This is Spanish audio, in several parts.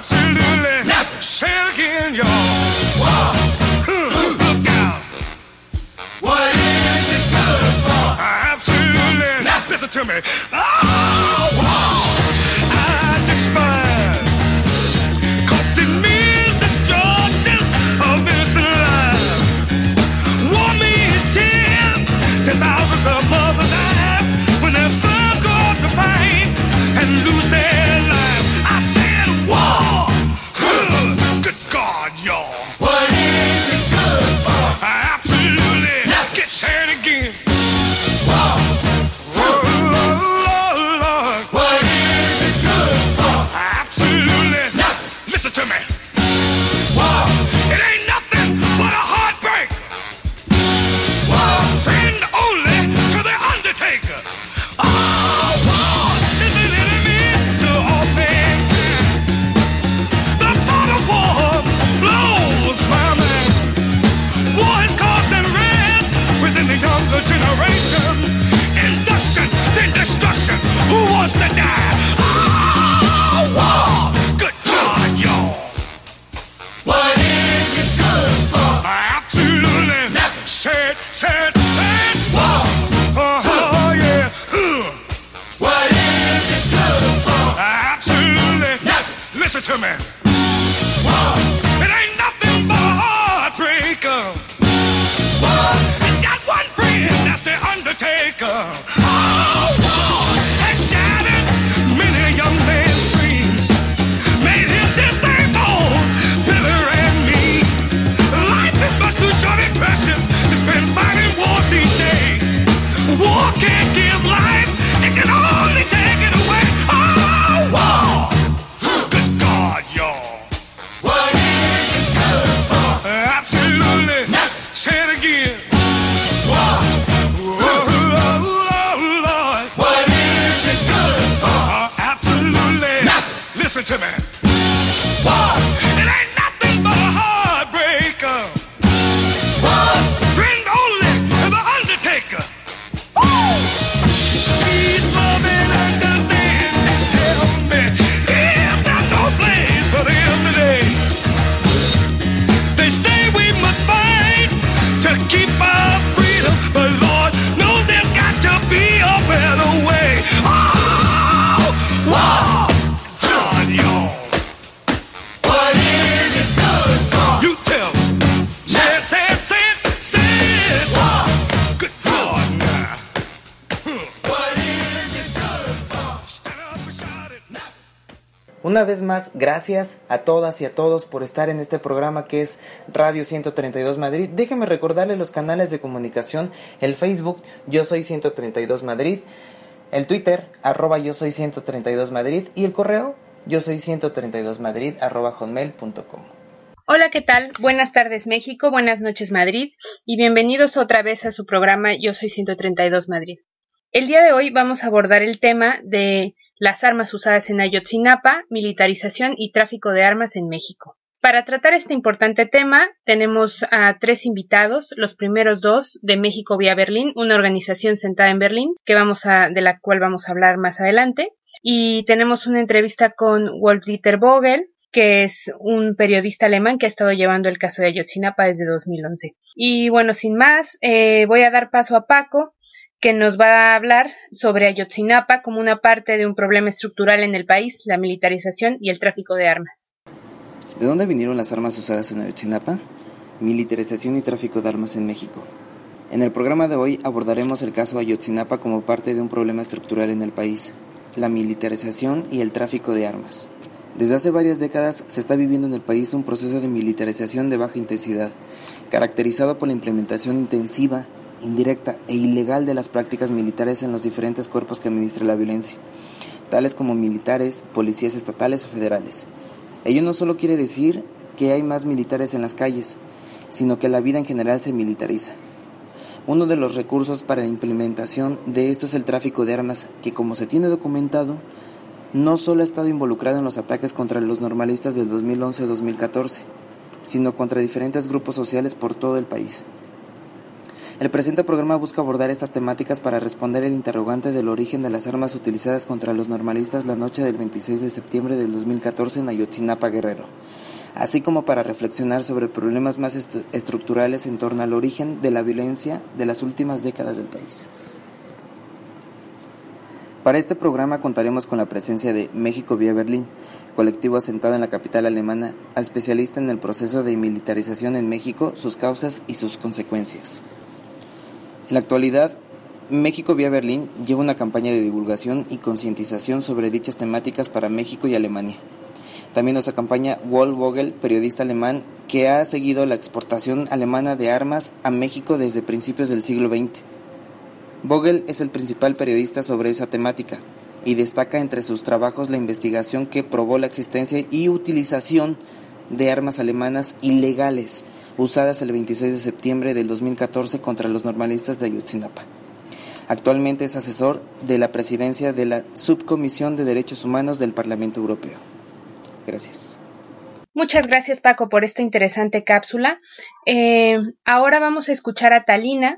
Absolutely never. Say it again, y'all. Wow. Look out. What is it good for? Absolutely never. Listen to me. Oh, wow. I despise. 'Cause it means destruction of innocent lives. War means tears. 10,000s of mothers die when their sons go off to fight and lose their lives. I said war. Good God, y'all. What is it good for? Absolutely. Let's get sad again. Wow. Oh, Lord. What is it good for? Absolutely. Nothing. Listen to me. Wow. It ain't nothing but a heartbreak. Wow. Friend only to the undertaker. Oh, wow. Is an enemy to all things. The thought of war blows my mind. War has caused unrest within the younger generation. Induction, then destruction. Who wants to die? Oh, war. Good God, y'all. What is it good for? Absolutely. Never. Sad. War. Oh, yeah. What is it good for? Absolutely. Never. Listen to me. War. It ain't nothing but a heartbreaker. War. It's got one friend, that's the undertaker. Oh, war has shattered many young men's dreams. Made him disabled, bitter and mean. Life is much too short and precious to spend fighting wars each day. War can't give life, it can only take it away. Oh, war. Good God, y'all. What is it good for? Absolutely. Nothing. Say it again. War. Oh, Lord. What is it good for? Absolutely. Nothing. Listen to me. War. It ain't nothing but a heartbreaker. War. Friend only to the undertaker. Woo! Peace, love, and understanding. Tell me, is there no place for them today? They say we must fight to keep our freedom, but Lord knows there's got to be a better way. Oh, wow, God, y'all. What is it good for? You tell me. Say it. Wow. Good God, now. What is it good for? Stand up and shout it now. Una vez más, gracias a todas y a todos por estar en este programa que es Radio 132 Madrid. Déjenme recordarles los canales de comunicación: el Facebook Yo Soy 132 Madrid, el Twitter @Yo Soy 132 Madrid y el correo Yo Soy 132 Madrid @hotmail.com. Hola, ¿qué tal? Buenas tardes México, buenas noches Madrid y bienvenidos otra vez a su programa Yo Soy 132 Madrid. El día de hoy vamos a abordar el tema de las armas usadas en Ayotzinapa, militarización y tráfico de armas en México. Para tratar este importante tema tenemos a 3 invitados, los primeros 2 de México vía Berlín, una organización sentada en Berlín de la cual vamos a hablar más adelante, y tenemos una entrevista con Wolf-Dieter Vogel, que es un periodista alemán que ha estado llevando el caso de Ayotzinapa desde 2011. Y bueno, sin más, voy a dar paso a Paco, que nos va a hablar sobre Ayotzinapa como una parte de un problema estructural en el país, la militarización y el tráfico de armas. ¿De dónde vinieron las armas usadas en Ayotzinapa? Militarización y tráfico de armas en México. En el programa de hoy abordaremos el caso Ayotzinapa como parte de un problema estructural en el país, la militarización y el tráfico de armas. Desde hace varias décadas se está viviendo en el país un proceso de militarización de baja intensidad, caracterizado por la implementación intensiva, indirecta e ilegal de las prácticas militares en los diferentes cuerpos que administran la violencia, tales como militares, policías estatales o federales. Ello no solo quiere decir que hay más militares en las calles, sino que la vida en general se militariza. Uno de los recursos para la implementación de esto es el tráfico de armas, que, como se tiene documentado, no solo ha estado involucrado en los ataques contra los normalistas del 2011-2014, sino contra diferentes grupos sociales por todo el país. El presente programa busca abordar estas temáticas para responder el interrogante del origen de las armas utilizadas contra los normalistas la noche del 26 de septiembre del 2014 en Ayotzinapa, Guerrero, así como para reflexionar sobre problemas más estructurales en torno al origen de la violencia de las últimas décadas del país. Para este programa contaremos con la presencia de México vía Berlín, colectivo asentado en la capital alemana, especialista en el proceso de militarización en México, sus causas y sus consecuencias. En la actualidad, México vía Berlín lleva una campaña de divulgación y concientización sobre dichas temáticas para México y Alemania. También nos acompaña Wolf Vogel, periodista alemán, que ha seguido la exportación alemana de armas a México desde principios del siglo XX. Vogel es el principal periodista sobre esa temática y destaca entre sus trabajos la investigación que probó la existencia y utilización de armas alemanas ilegales usadas el 26 de septiembre del 2014 contra los normalistas de Ayotzinapa. Actualmente es asesor de la presidencia de la Subcomisión de Derechos Humanos del Parlamento Europeo. Gracias. Muchas gracias, Paco, por esta interesante cápsula. Ahora vamos a escuchar a Talina,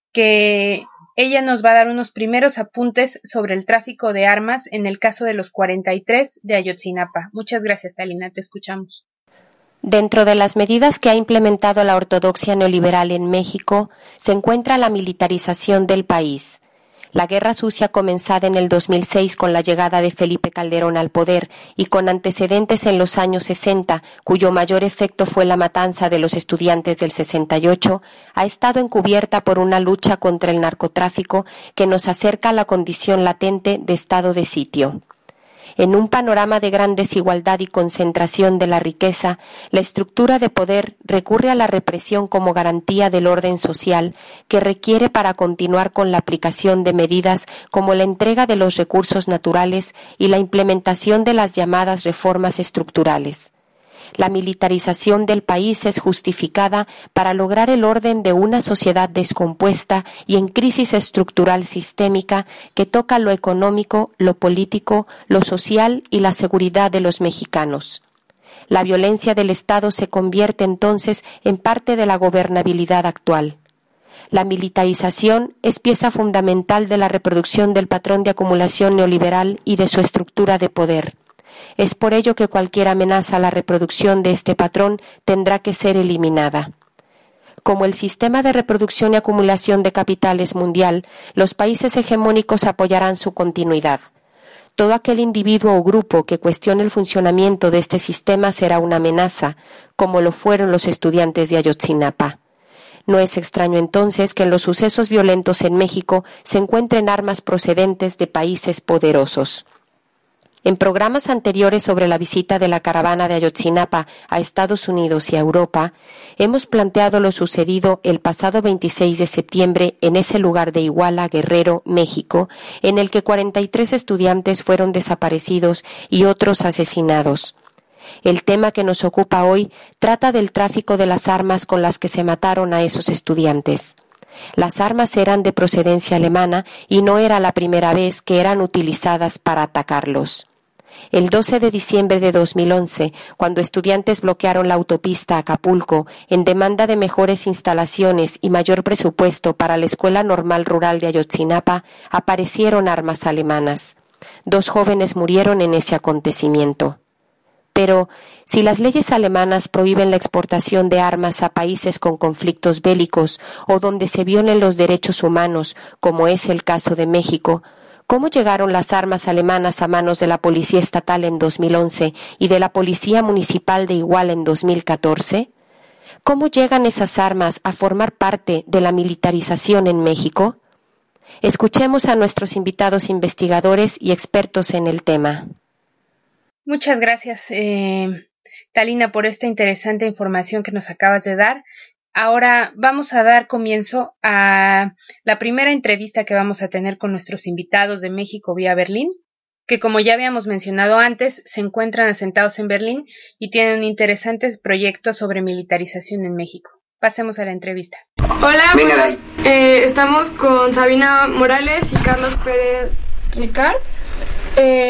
que ella nos va a dar unos primeros apuntes sobre el tráfico de armas en el caso de los 43 de Ayotzinapa. Muchas gracias, Talina, te escuchamos. Dentro de las medidas que ha implementado la ortodoxia neoliberal en México se encuentra la militarización del país. La guerra sucia comenzada en el 2006 con la llegada de Felipe Calderón al poder y con antecedentes en los años 60, cuyo mayor efecto fue la matanza de los estudiantes del 68, ha estado encubierta por una lucha contra el narcotráfico que nos acerca a la condición latente de estado de sitio. En un panorama de gran desigualdad y concentración de la riqueza, la estructura de poder recurre a la represión como garantía del orden social que requiere para continuar con la aplicación de medidas como la entrega de los recursos naturales y la implementación de las llamadas reformas estructurales. La militarización del país es justificada para lograr el orden de una sociedad descompuesta y en crisis estructural sistémica que toca lo económico, lo político, lo social y la seguridad de los mexicanos. La violencia del Estado se convierte entonces en parte de la gobernabilidad actual. La militarización es pieza fundamental de la reproducción del patrón de acumulación neoliberal y de su estructura de poder. Es por ello que cualquier amenaza a la reproducción de este patrón tendrá que ser eliminada. Como el sistema de reproducción y acumulación de capitales mundial, los países hegemónicos apoyarán su continuidad. Todo aquel individuo o grupo que cuestione el funcionamiento de este sistema será una amenaza, como lo fueron los estudiantes de Ayotzinapa. No es extraño entonces que en los sucesos violentos en México se encuentren armas procedentes de países poderosos. En programas anteriores sobre la visita de la caravana de Ayotzinapa a Estados Unidos y a Europa, hemos planteado lo sucedido el pasado 26 de septiembre en ese lugar de Iguala, Guerrero, México, en el que 43 estudiantes fueron desaparecidos y otros asesinados. El tema que nos ocupa hoy trata del tráfico de las armas con las que se mataron a esos estudiantes. Las armas eran de procedencia alemana y no era la primera vez que eran utilizadas para atacarlos. El 12 de diciembre de 2011, cuando estudiantes bloquearon la autopista a Acapulco en demanda de mejores instalaciones y mayor presupuesto para la Escuela Normal Rural de Ayotzinapa, aparecieron armas alemanas. 2 jóvenes murieron en ese acontecimiento. Pero, si las leyes alemanas prohíben la exportación de armas a países con conflictos bélicos o donde se violen los derechos humanos, como es el caso de México, ¿cómo llegaron las armas alemanas a manos de la Policía Estatal en 2011 y de la Policía Municipal de Iguala en 2014? ¿Cómo llegan esas armas a formar parte de la militarización en México? Escuchemos a nuestros invitados investigadores y expertos en el tema. Muchas gracias, Talina, por esta interesante información que nos acabas de dar. Ahora vamos a dar comienzo a la primera entrevista que vamos a tener con nuestros invitados de México vía Berlín, que como ya habíamos mencionado antes, se encuentran asentados en Berlín y tienen interesantes proyectos sobre militarización en México. Pasemos a la entrevista. Hola, estamos con Sabina Morales y Carlos Pérez Ricard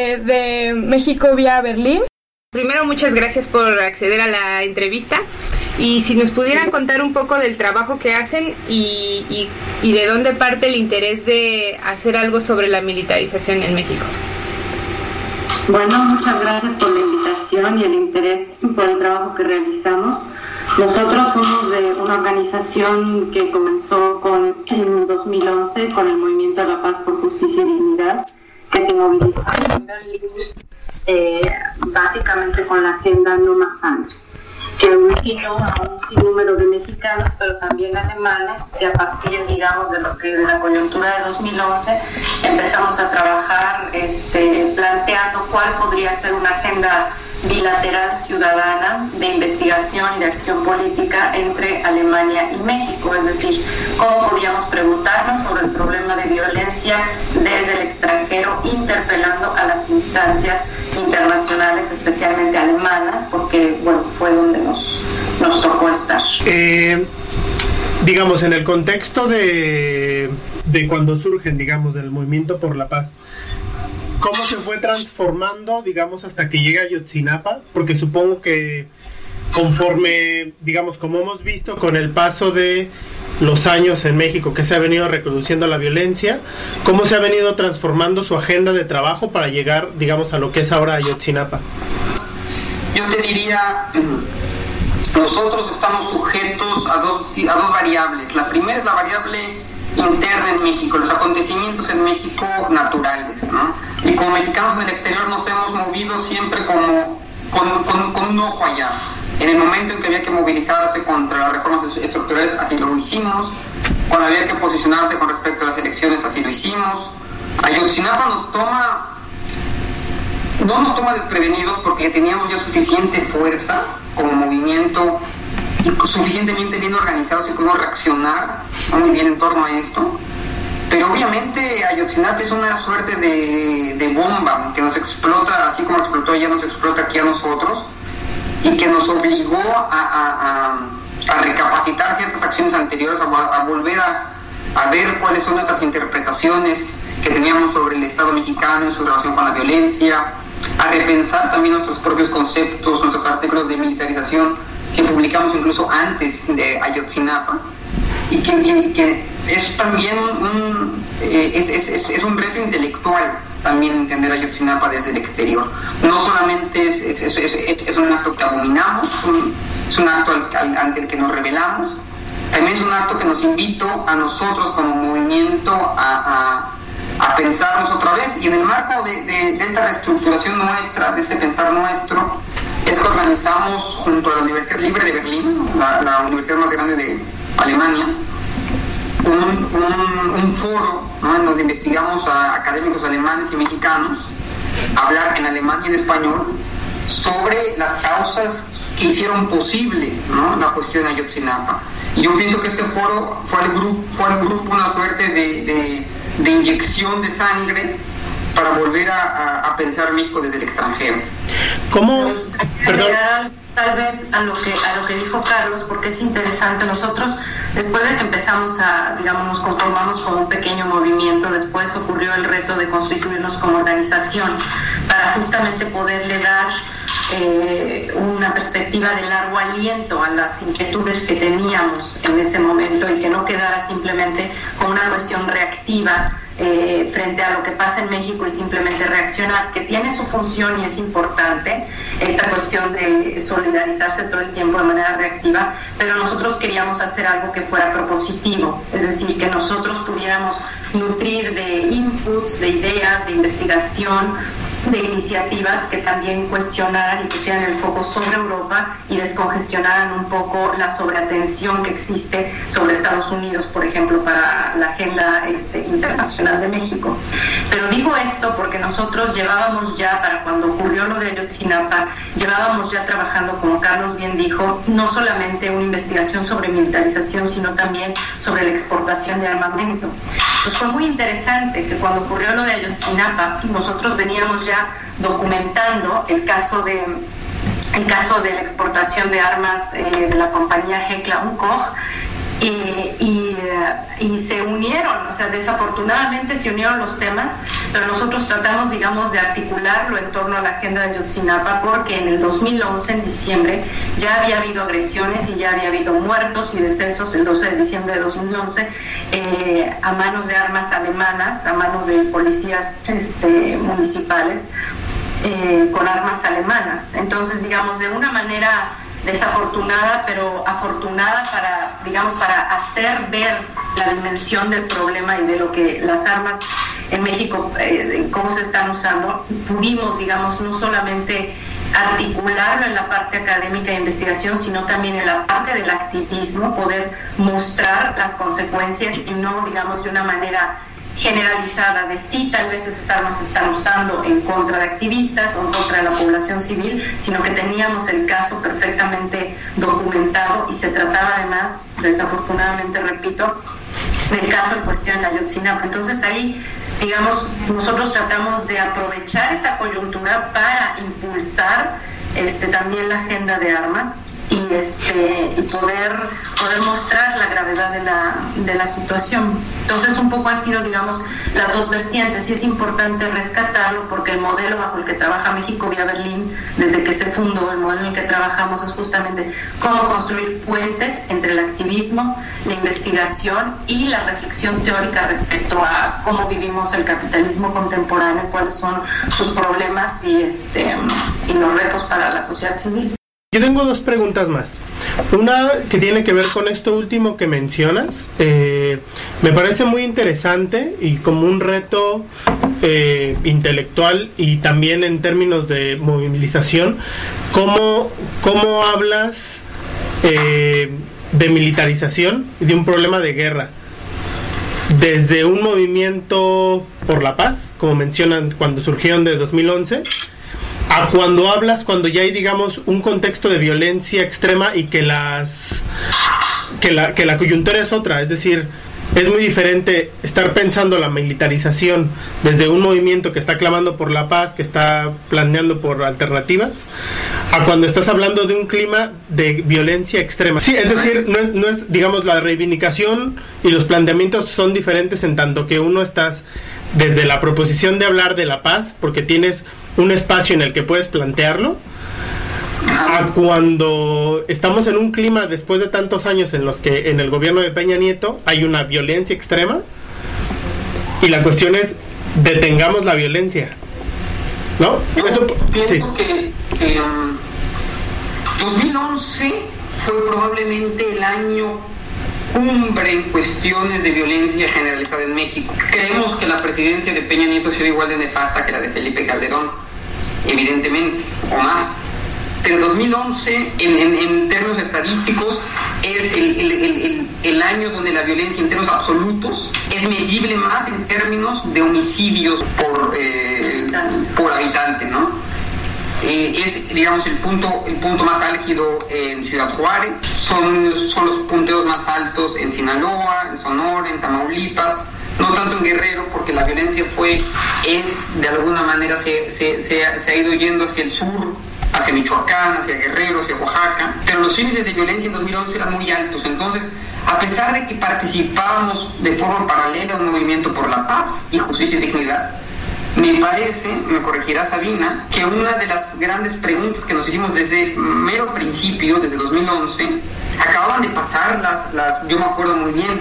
de México vía Berlín. Primero, muchas gracias por acceder a la entrevista. y si nos pudieran contar un poco del trabajo que hacen y de dónde parte el interés de hacer algo sobre la militarización en México. Bueno, muchas gracias por la invitación y el interés por el trabajo que realizamos. Nosotros somos de una organización que comenzó en 2011 con el Movimiento de la Paz por Justicia y Dignidad, que se movilizó en Berlín básicamente con la agenda No Más Sangre, que unió a un sinnúmero de mexicanos, pero también alemanes, que a partir, digamos, de la coyuntura de 2011 empezamos a trabajar planteando cuál podría ser una agenda bilateral ciudadana de investigación y de acción política entre Alemania y México, es decir, cómo podíamos preguntarnos sobre el problema de violencia desde el extranjero, interpelando a las instancias internacionales, especialmente alemanas, porque bueno, fue donde nos tocó estar. Digamos, en el contexto de cuando surgen, digamos, del Movimiento por la Paz, ¿cómo se fue transformando, digamos, hasta que llega Ayotzinapa? Porque supongo que conforme, digamos, como hemos visto con el paso de los años en México, que se ha venido reproduciendo la violencia, ¿cómo se ha venido transformando su agenda de trabajo para llegar, digamos, a lo que es ahora Ayotzinapa? Yo te diría, nosotros estamos sujetos a dos variables. La primera es la variable interna en México, los acontecimientos en México naturales, ¿no? Y como mexicanos en el exterior nos hemos movido siempre como con un ojo allá. En el momento en que había que movilizarse contra las reformas estructurales, así lo hicimos. Cuando había que posicionarse con respecto a las elecciones, así lo hicimos. Ayotzinapa no nos toma desprevenidos porque teníamos ya suficiente fuerza como movimiento y suficientemente bien organizados y pudimos reaccionar muy bien en torno a esto. Pero obviamente Ayotzinapa es una suerte de bomba que nos explota, así como explotó allá, nos explota aquí a nosotros, y que nos obligó a recapacitar ciertas acciones anteriores, a volver a ver cuáles son nuestras interpretaciones que teníamos sobre el Estado mexicano en su relación con la violencia, a repensar también nuestros propios conceptos, nuestros artículos de militarización que publicamos incluso antes de Ayotzinapa, y que es también es un reto intelectual también entender Ayotzinapa desde el exterior. No solamente es un acto que abominamos, es un acto ante el que nos rebelamos, también es un acto que nos invitó a nosotros como movimiento a pensarnos otra vez, y en el marco de esta reestructuración nuestra, de este pensar nuestro, es que organizamos junto a la Universidad Libre de Berlín, la universidad más grande de Alemania, un foro, ¿no?, en donde investigamos a académicos alemanes y mexicanos hablar en alemán y en español sobre las causas que hicieron posible, ¿no?, la cuestión de Ayotzinapa. Y yo pienso que este foro fue al grupo una suerte de inyección de sangre para volver a pensar México desde el extranjero. ¿Cómo? Perdón. Tal vez a lo que dijo Carlos, porque es interesante. Nosotros, después de que empezamos nos conformamos como un pequeño movimiento, después ocurrió el reto de constituirnos como organización para justamente poderle dar una perspectiva de largo aliento a las inquietudes que teníamos en ese momento y que no quedara simplemente como una cuestión reactiva frente a lo que pasa en México y simplemente reaccionar, que tiene su función y es importante esta cuestión de solidarizarse todo el tiempo de manera reactiva, pero nosotros queríamos hacer algo que fuera propositivo, es decir, que nosotros pudiéramos nutrir de inputs, de ideas, de investigación, de iniciativas que también cuestionaran y pusieran el foco sobre Europa y descongestionaran un poco la sobreatención que existe sobre Estados Unidos, por ejemplo, para la agenda internacional de México. Pero digo esto porque nosotros llevábamos ya, para cuando ocurrió lo de Ayotzinapa, llevábamos ya trabajando, como Carlos bien dijo, no solamente una investigación sobre militarización, sino también sobre la exportación de armamento. Pues fue muy interesante que cuando ocurrió lo de Ayotzinapa, nosotros veníamos ya documentando el caso de la exportación de armas de la compañía Heckler & Koch, y se unieron, o sea, desafortunadamente se unieron los temas, pero nosotros tratamos, digamos, de articularlo en torno a la agenda de Ayotzinapa, porque en el 2011, en diciembre, ya había habido agresiones y ya había habido muertos y decesos el 12 de diciembre de 2011 a manos de armas alemanas, a manos de policías municipales con armas alemanas. Entonces, digamos, de una manera desafortunada, pero afortunada para hacer ver la dimensión del problema y de lo que las armas en México, cómo se están usando, pudimos, digamos, no solamente articularlo en la parte académica de investigación, sino también en la parte del activismo, poder mostrar las consecuencias y no, digamos, de una manera generalizada de sí, tal vez esas armas se están usando en contra de activistas o en contra de la población civil, sino que teníamos el caso perfectamente documentado y se trataba además, desafortunadamente, repito, del caso en cuestión en Ayotzinapa. Entonces ahí, digamos, nosotros tratamos de aprovechar esa coyuntura para impulsar también la agenda de armas y poder mostrar la gravedad de la situación. Entonces un poco han sido, digamos, las dos vertientes, y es importante rescatarlo porque el modelo bajo el que trabaja México Vía Berlín desde que se fundó, el modelo en el que trabajamos es justamente cómo construir puentes entre el activismo, la investigación y la reflexión teórica respecto a cómo vivimos el capitalismo contemporáneo, cuáles son sus problemas y los retos para la sociedad civil. Yo tengo dos preguntas más. Una que tiene que ver con esto último que mencionas. Me parece muy interesante y como un reto intelectual y también en términos de movilización. ¿Cómo hablas de militarización y de un problema de guerra? Desde un movimiento por la paz, como mencionan cuando surgieron de 2011, a cuando ya hay, digamos, un contexto de violencia extrema y que la coyuntura es otra, es decir, es muy diferente estar pensando la militarización desde un movimiento que está clamando por la paz, que está planeando por alternativas, a cuando estás hablando de un clima de violencia extrema. Sí, es decir, no es, digamos, la reivindicación y los planteamientos son diferentes en tanto que uno estás desde la proposición de hablar de la paz, porque tienes un espacio en el que puedes plantearlo, a cuando estamos en un clima después de tantos años en los que en el gobierno de Peña Nieto hay una violencia extrema y la cuestión es detengamos la violencia, ¿no? Yo pienso que 2011 fue probablemente el año cumbre en cuestiones de violencia generalizada en México. Creemos que la presidencia de Peña Nieto ha sido igual de nefasta que la de Felipe Calderón, evidentemente, o más. Pero 2011, en términos estadísticos, es el año donde la violencia en términos absolutos es medible más en términos de homicidios por habitante, ¿no? Es, digamos, el punto más álgido en Ciudad Juárez, son los punteos más altos en Sinaloa, en Sonora, en Tamaulipas, no tanto en Guerrero, porque la violencia de alguna manera se ha ido yendo hacia el sur, hacia Michoacán, hacia Guerrero, hacia Oaxaca, pero los índices de violencia en 2011 eran muy altos. Entonces, a pesar de que participábamos de forma paralela en un movimiento por la paz y justicia y dignidad, me parece, me corregirá Sabina, que una de las grandes preguntas que nos hicimos desde el mero principio, desde 2011, acababan de pasar yo me acuerdo muy bien,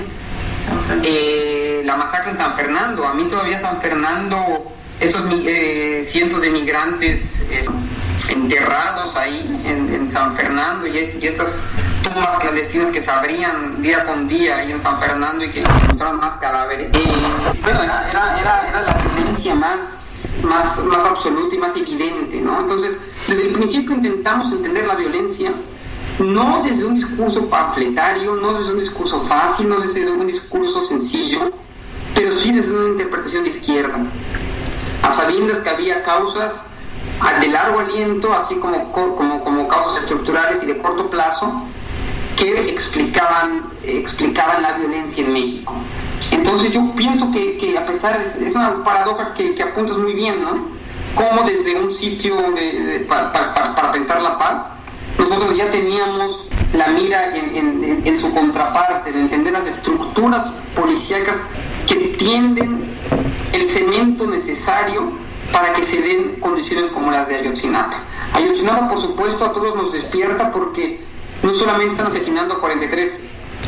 la masacre en San Fernando. A mí todavía San Fernando, esos cientos de migrantes enterrados ahí en San Fernando y estas tumbas clandestinas que se abrían día con día ahí en San Fernando y que encontraban más cadáveres. Bueno, era la violencia más absoluta y más evidente, ¿no? Entonces, desde el principio intentamos entender la violencia no desde un discurso panfletario, no desde un discurso fácil, no desde un discurso sencillo, pero sí desde una interpretación de izquierda, a sabiendas que había causas de largo aliento, así como causas estructurales y de corto plazo, que explicaban la violencia en México. Entonces yo pienso que a pesar, es una paradoja que apuntas muy bien, ¿no? Cómo desde un sitio para pensar la paz, nosotros nosotros ya teníamos la mira en su contraparte, de entender las estructuras policíacas que tienden el cemento necesario para que se den condiciones como las de Ayotzinapa. Ayotzinapa, por supuesto, a todos nos despierta porque no solamente están asesinando a 43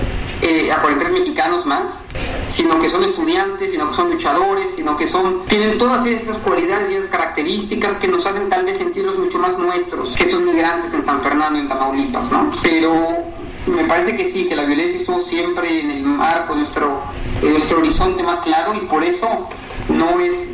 mexicanos más, sino que son estudiantes, sino que son luchadores, sino que tienen todas esas cualidades y esas características que nos hacen tal vez sentirlos mucho más nuestros que esos migrantes en San Fernando, en Tamaulipas, ¿no? Pero me parece que sí, que la violencia estuvo siempre en el marco de nuestro horizonte más claro, y por eso no es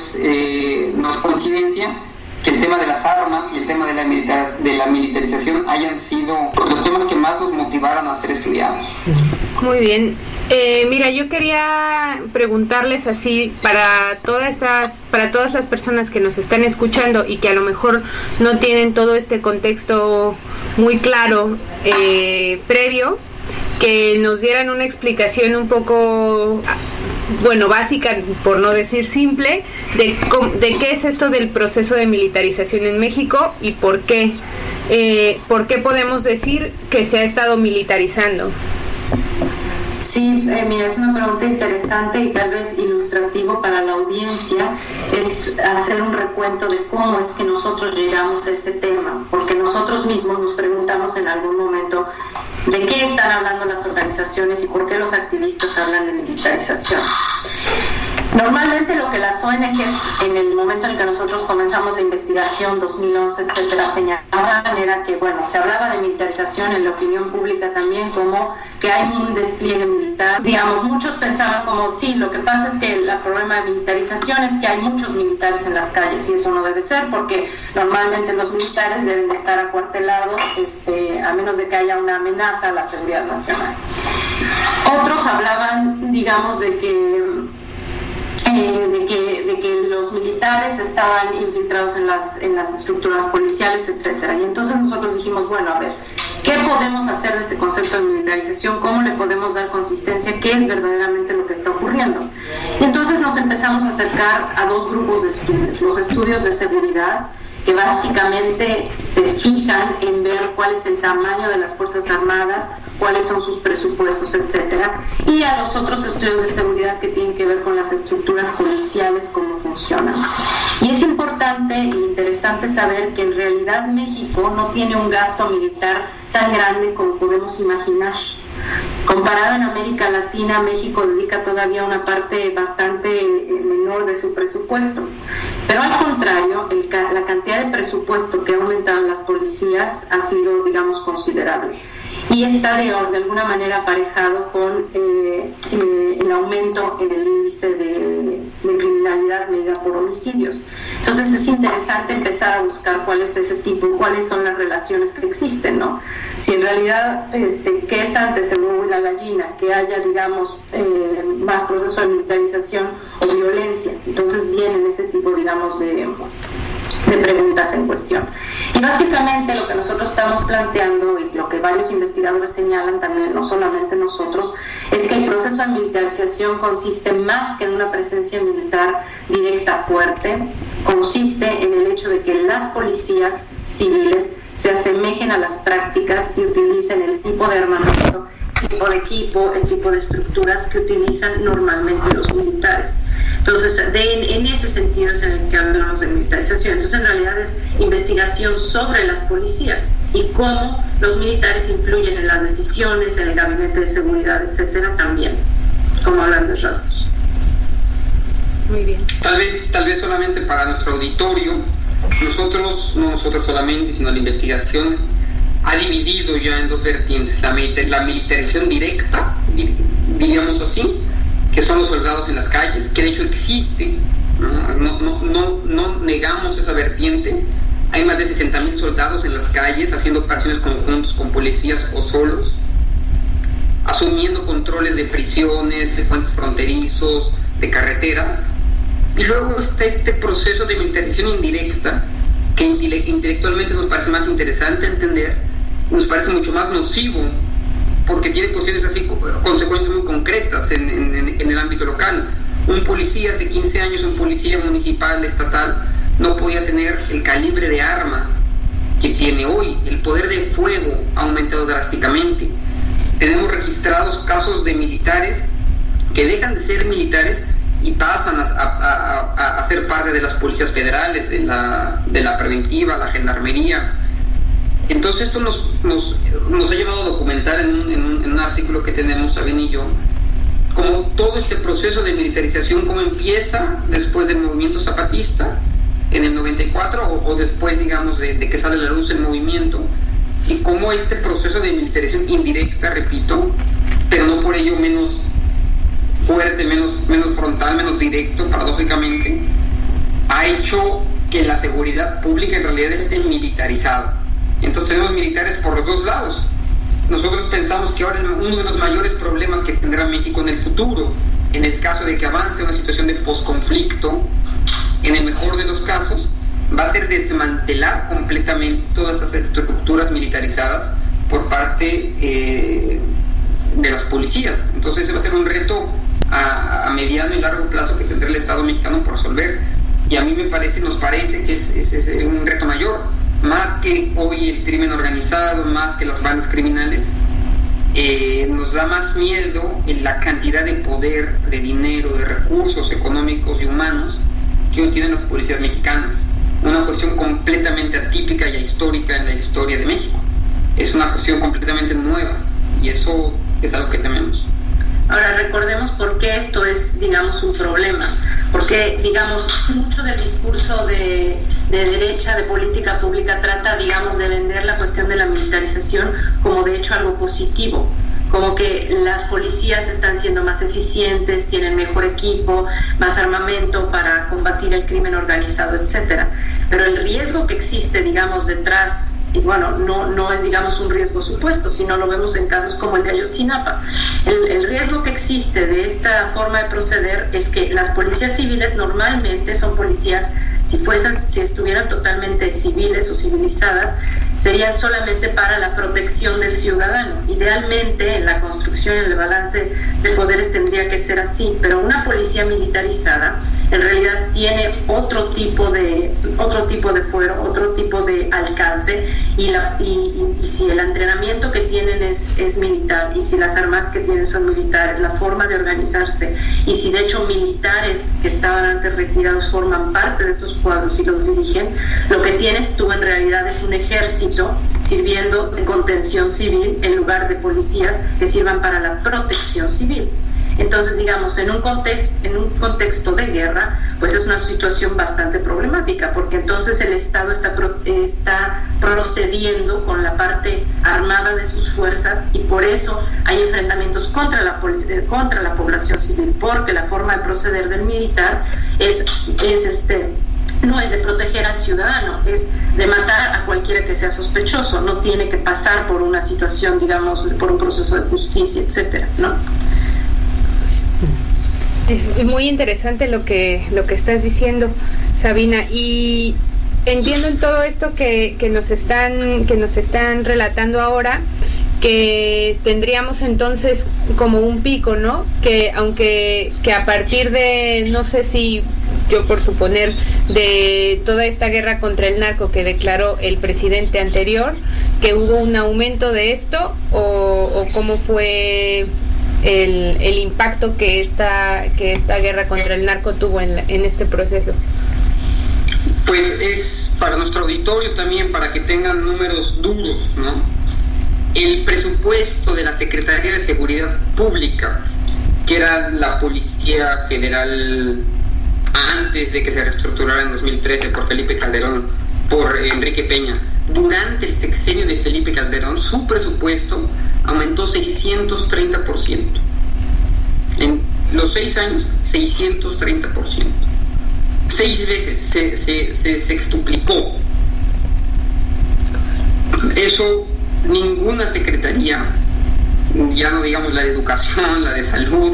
coincidencia que el tema de las armas y el tema de la militarización hayan sido los temas que más nos motivaron a ser estudiados. Muy bien. Mira, yo quería preguntarles así para todas las personas que nos están escuchando y que a lo mejor no tienen todo este contexto muy claro previo, que nos dieran una explicación un poco, básica, por no decir simple, de qué es esto del proceso de militarización en México y por qué podemos decir que se ha estado militarizando. Sí, mira, es una pregunta interesante y tal vez ilustrativo para la audiencia, es hacer un recuento de cómo es que nosotros llegamos a ese tema, porque nosotros mismos nos preguntamos en algún momento de qué están hablando las organizaciones y por qué los activistas hablan de militarización. Normalmente lo que las ONGs en el momento en que nosotros comenzamos la investigación, 2011, etcétera, señalaban era que, se hablaba de militarización en la opinión pública también como que hay un despliegue militar. Digamos, muchos pensaban como, sí, lo que pasa es que el problema de militarización es que hay muchos militares en las calles y eso no debe ser porque normalmente los militares deben de estar acuartelados a menos de que haya una amenaza a la seguridad nacional. Otros hablaban, digamos, de que los militares estaban infiltrados en las estructuras policiales, etcétera. Y entonces nosotros dijimos, a ver, ¿qué podemos hacer de este concepto de militarización? ¿Cómo le podemos dar consistencia? ¿Qué es verdaderamente lo que está ocurriendo? Y entonces nos empezamos a acercar a dos grupos de estudios. Los estudios de seguridad, que básicamente se fijan en ver cuál es el tamaño de las Fuerzas Armadas, cuáles son sus presupuestos, etcétera, y a los otros estudios de seguridad que tienen que ver con las estructuras policiales, cómo funcionan. Y es importante e interesante saber que en realidad México no tiene un gasto militar tan grande como podemos imaginar. Comparado en América Latina, México dedica todavía una parte bastante menor de su presupuesto. Pero al contrario, la cantidad de presupuesto que ha aumentado en las policías ha sido, considerable. Y está de alguna manera aparejado con el aumento en el índice de criminalidad medida por homicidios. Entonces es interesante empezar a buscar cuáles son las relaciones que existen, ¿no? Si en realidad, ¿qué es antes el huevo y la gallina? Que haya, más proceso de militarización o violencia. Entonces vienen ese tipo, de preguntas en cuestión. Y básicamente lo que nosotros estamos planteando y lo que varios investigadores señalan también, no solamente nosotros, es que el proceso de militarización consiste más que en una presencia militar directa fuerte, consiste en el hecho de que las policías civiles se asemejen a las prácticas y utilicen el tipo de armamento, el tipo de equipo, el tipo de estructuras que utilizan normalmente los militares. Entonces, en ese sentido es en el que hablamos de militarización. Entonces, en realidad es investigación sobre las policías y cómo los militares influyen en las decisiones, en el gabinete de seguridad, etcétera, también, como grandes rasgos. Muy bien. Tal vez solamente para nuestro auditorio, no nosotros solamente, sino la investigación ha dividido ya en dos vertientes: la militarización directa, diríamos así, que son los soldados en las calles, que de hecho existe, no negamos esa vertiente. Hay más de 60,000 soldados en las calles haciendo operaciones conjuntas con policías o solos, asumiendo controles de prisiones, de puentes fronterizos, de carreteras. Y luego está este proceso de militarización indirecta, que intelectualmente nos parece más interesante entender, nos parece mucho más nocivo, porque tiene consecuencias muy concretas en el ámbito local. Un policía hace 15 años, un policía municipal, estatal, no podía tener el calibre de armas que tiene hoy, el poder de fuego ha aumentado drásticamente. Tenemos registrados casos de militares que dejan de ser militares y pasan a ser parte de las policías federales, de la preventiva, la gendarmería. Entonces esto nos ha llevado a documentar en un artículo que tenemos, Sabina y yo, como todo este proceso de militarización, cómo empieza después del movimiento zapatista en el 94 o después, digamos, de que sale a la luz el movimiento, y cómo este proceso de militarización indirecta, repito, pero no por ello menos fuerte, menos frontal, menos directo, paradójicamente, ha hecho que la seguridad pública en realidad esté militarizada. Entonces tenemos militares por los dos lados. Nosotros pensamos que ahora uno de los mayores problemas que tendrá México en el futuro, en el caso de que avance una situación de posconflicto, en el mejor de los casos, va a ser desmantelar completamente todas esas estructuras militarizadas por parte de las policías. Entonces ese va a ser un reto a mediano y largo plazo que tendrá el Estado mexicano por resolver, y a mí nos parece que es un reto mayor, más que hoy el crimen organizado, más que las bandas criminales. Nos da más miedo en la cantidad de poder, de dinero, de recursos económicos y humanos que hoy tienen las policías mexicanas. Una cuestión completamente atípica y ahistórica en la historia de México. Es una cuestión completamente nueva, y eso es algo que tememos. Ahora, recordemos por qué esto es, digamos, un problema. Porque, digamos, mucho del discurso de derecha, de política pública, trata, digamos, de vender la cuestión de la militarización como, de hecho, algo positivo. Como que las policías están siendo más eficientes, tienen mejor equipo, más armamento para combatir el crimen organizado, etcétera. Pero el riesgo que existe, digamos, detrás, y bueno, no es, digamos, un riesgo supuesto, sino lo vemos en casos como el de Ayotzinapa. El riesgo que existe de esta forma de proceder es que las policías civiles normalmente son policías, si estuvieran totalmente civiles o civilizadas, serían solamente para la protección del ciudadano. Idealmente, en la construcción, en el balance de poderes tendría que ser así, pero una policía militarizada en realidad tiene otro tipo de fuero, otro tipo de alcance, y si el entrenamiento que tienen es militar, y si las armas que tienen son militares, la forma de organizarse, y si de hecho militares que estaban antes retirados forman parte de esos cuadros y los dirigen, lo que tienes tú en realidad es un ejército sirviendo de contención civil en lugar de policías que sirvan para la protección civil. Entonces, digamos, en un contexto de guerra, pues es una situación bastante problemática, porque entonces el Estado está procediendo con la parte armada de sus fuerzas, y por eso hay enfrentamientos contra la población civil, porque la forma de proceder del militar no es de proteger al ciudadano, es de matar a cualquiera que sea sospechoso, no tiene que pasar por una situación, digamos, por un proceso de justicia, etcétera, ¿no? Es muy interesante lo que estás diciendo, Sabina, y entiendo en todo esto que nos están relatando ahora, que tendríamos entonces como un pico, ¿no? Que a partir de, no sé si yo por suponer, de toda esta guerra contra el narco que declaró el presidente anterior, que hubo un aumento de esto, o cómo fue el impacto que esta guerra contra el narco tuvo en este proceso. Pues es para nuestro auditorio también, para que tengan números duros, ¿no? El presupuesto de la Secretaría de Seguridad Pública, que era la Policía Federal antes de que se reestructurara en 2013 por Felipe Calderón, por Enrique Peña, durante el sexenio de Felipe Calderón, su presupuesto aumentó 630%. En los 6 años, 630%. 6 veces se sextuplicó. Eso ninguna secretaría, ya no digamos la de educación, la de salud,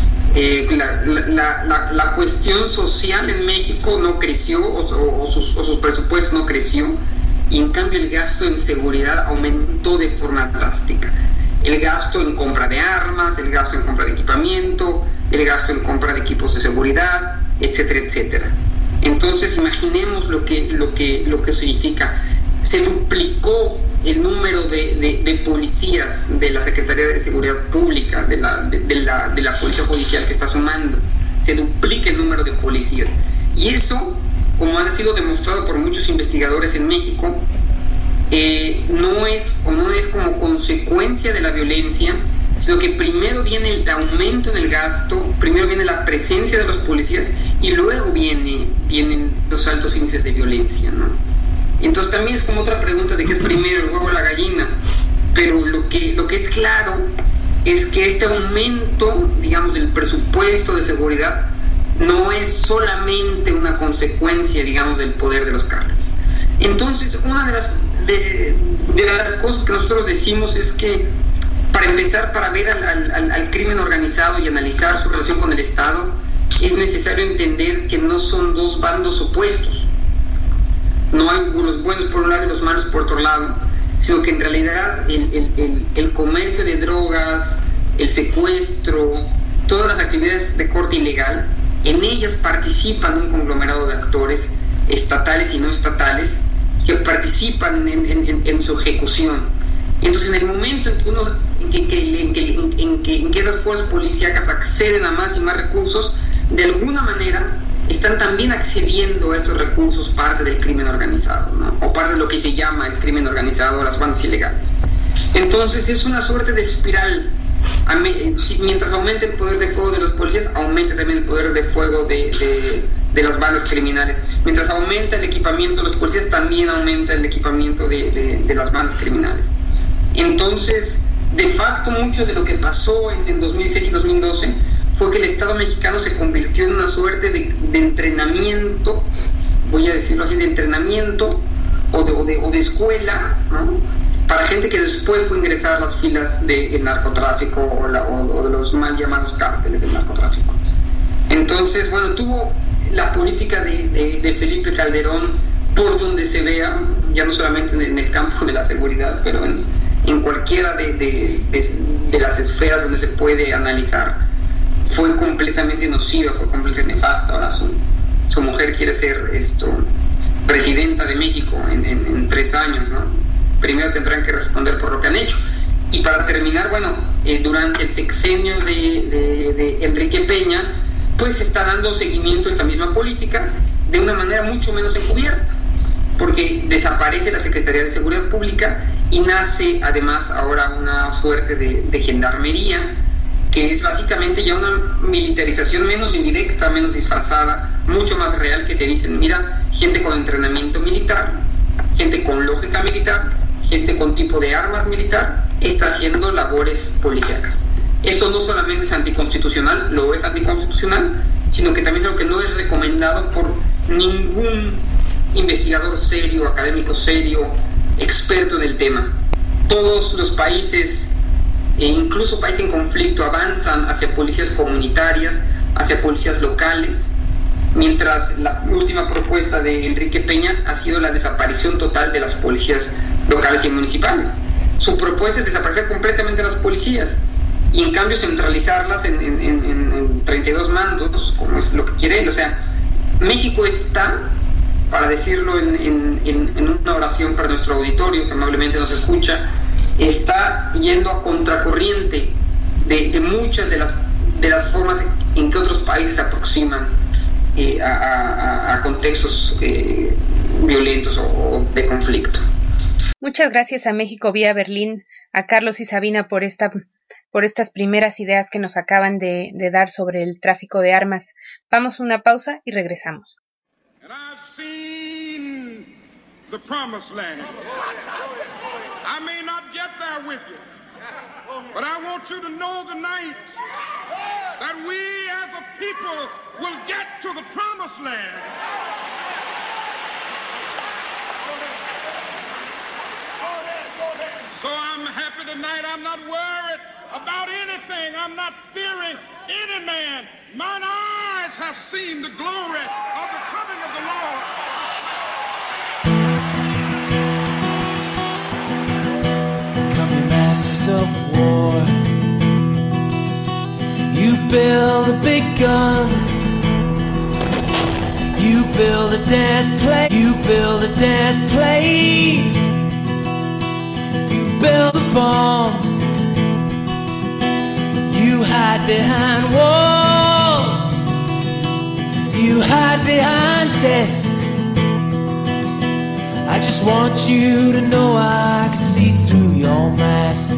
la cuestión social en México no creció, o sus presupuestos no creció, y en cambio el gasto en seguridad aumentó de forma drástica. El gasto en compra de armas, el gasto en compra de equipamiento, el gasto en compra de equipos de seguridad, etcétera, etcétera. Entonces imaginemos lo que significa. Se duplicó el número de policías de la Secretaría de Seguridad Pública, de la Policía Judicial que está sumando. Se duplica el número de policías. Y eso, como ha sido demostrado por muchos investigadores en México, no es como consecuencia de la violencia, sino que primero viene el aumento en el gasto, primero viene la presencia de los policías y luego vienen los altos índices de violencia, ¿no? Entonces también es como otra pregunta de qué es primero, el huevo o la gallina, pero lo que es claro es que este aumento, digamos, del presupuesto de seguridad no es solamente una consecuencia, digamos, del poder de los cárteles. Entonces, una de las cosas que nosotros decimos es que, para empezar, para ver al crimen organizado y analizar su relación con el Estado, es necesario entender que no son dos bandos opuestos. No hay los buenos por un lado y los malos por otro lado, sino que en realidad el comercio de drogas, el secuestro, todas las actividades de corte ilegal, en ellas participan un conglomerado de actores estatales y no estatales que participan en su ejecución. Entonces, en el momento en que esas fuerzas policíacas acceden a más y más recursos, de alguna manera están también accediendo a estos recursos parte del crimen organizado, ¿no? O parte de lo que se llama el crimen organizado o las bandas ilegales. Entonces es una suerte de espiral. Mientras aumenta el poder de fuego de los policías, aumenta también el poder de fuego de las bandas criminales. Mientras aumenta el equipamiento de los policías, también aumenta el equipamiento de las bandas criminales. Entonces, de facto, mucho de lo que pasó en 2006 y 2012 fue que el Estado mexicano se convirtió en una suerte de entrenamiento, voy a decirlo así, de entrenamiento o de escuela, ¿no?, para gente que después fue a ingresar a las filas del narcotráfico o de los mal llamados cárteles del narcotráfico. Entonces, bueno, tuvo la política de Felipe Calderón por donde se vea, ya no solamente en el campo de la seguridad, pero en cualquiera de las esferas donde se puede analizar, fue completamente nociva, fue completamente nefasta. Ahora su mujer quiere ser presidenta de México en 3 años, ¿no? Primero tendrán que responder por lo que han hecho. Y para terminar, bueno, durante el sexenio de Enrique Peña, pues se está dando seguimiento a esta misma política de una manera mucho menos encubierta, porque desaparece la Secretaría de Seguridad Pública y nace además ahora una suerte de gendarmería, que es básicamente ya una militarización menos indirecta, menos disfrazada, mucho más real, que te dicen, mira, gente con entrenamiento militar, gente con lógica militar, gente con tipo de armas militar, está haciendo labores policíacas. Esto no solamente es anticonstitucional, lo es anticonstitucional, sino que también es algo que no es recomendado por ningún investigador serio, académico serio, experto en el tema. Todos los países, incluso países en conflicto, avanzan hacia policías comunitarias, hacia policías locales, mientras la última propuesta de Enrique Peña ha sido la desaparición total de las policías locales y municipales. Su propuesta es desaparecer completamente las policías y en cambio centralizarlas en 32 mandos, como es lo que quiere él. O sea, México está, para decirlo en una oración para nuestro auditorio que amablemente nos escucha, está yendo a contracorriente de muchas de las formas en que otros países se aproximan a contextos violentos o de conflicto. Muchas gracias a México Vía Berlín, a Carlos y Sabina por estas primeras ideas que nos acaban de dar sobre el tráfico de armas. Vamos a una pausa y regresamos. And I've seen the promised land. I may not get there with you, but I want you to know tonight that we as a people will get to the promised land. So I'm happy tonight. I'm not worried about anything. I'm not fearing any man. Mine eyes have seen the glory of the coming of the Lord. Come, you masters of war. You build the big guns. You build a dead plane. You build a dead plane. behind walls, you hide behind desks. I just want you to know I can see through your mask.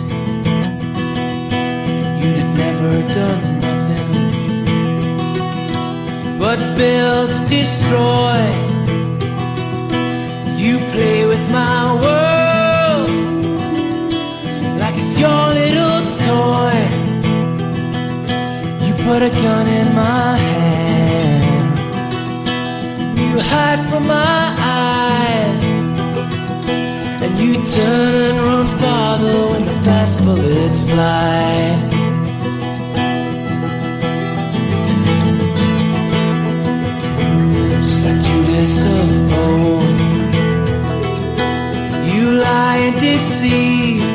You'd have never done nothing but build to destroy. You play with my world like it's your little toy. You put a gun in my hand, you hide from my eyes, and you turn and run farther when the fast bullets fly. Just like Judas of old, you lie and deceive.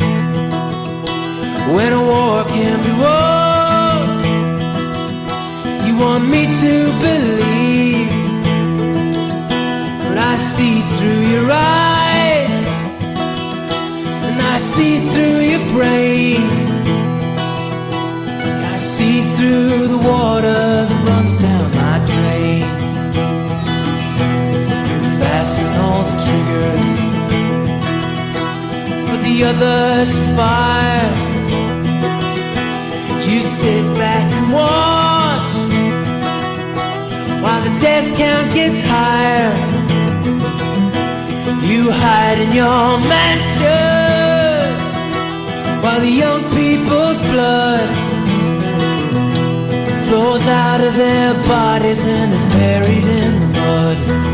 When a war can be won, you want me to believe, but I see through your eyes, and I see through your brain. I see through the water that runs down my drain. You fasten all the triggers, the others fire. You sit back and watch while the death count gets higher. You hide in your mansion while the young people's blood flows out of their bodies and is buried in the mud.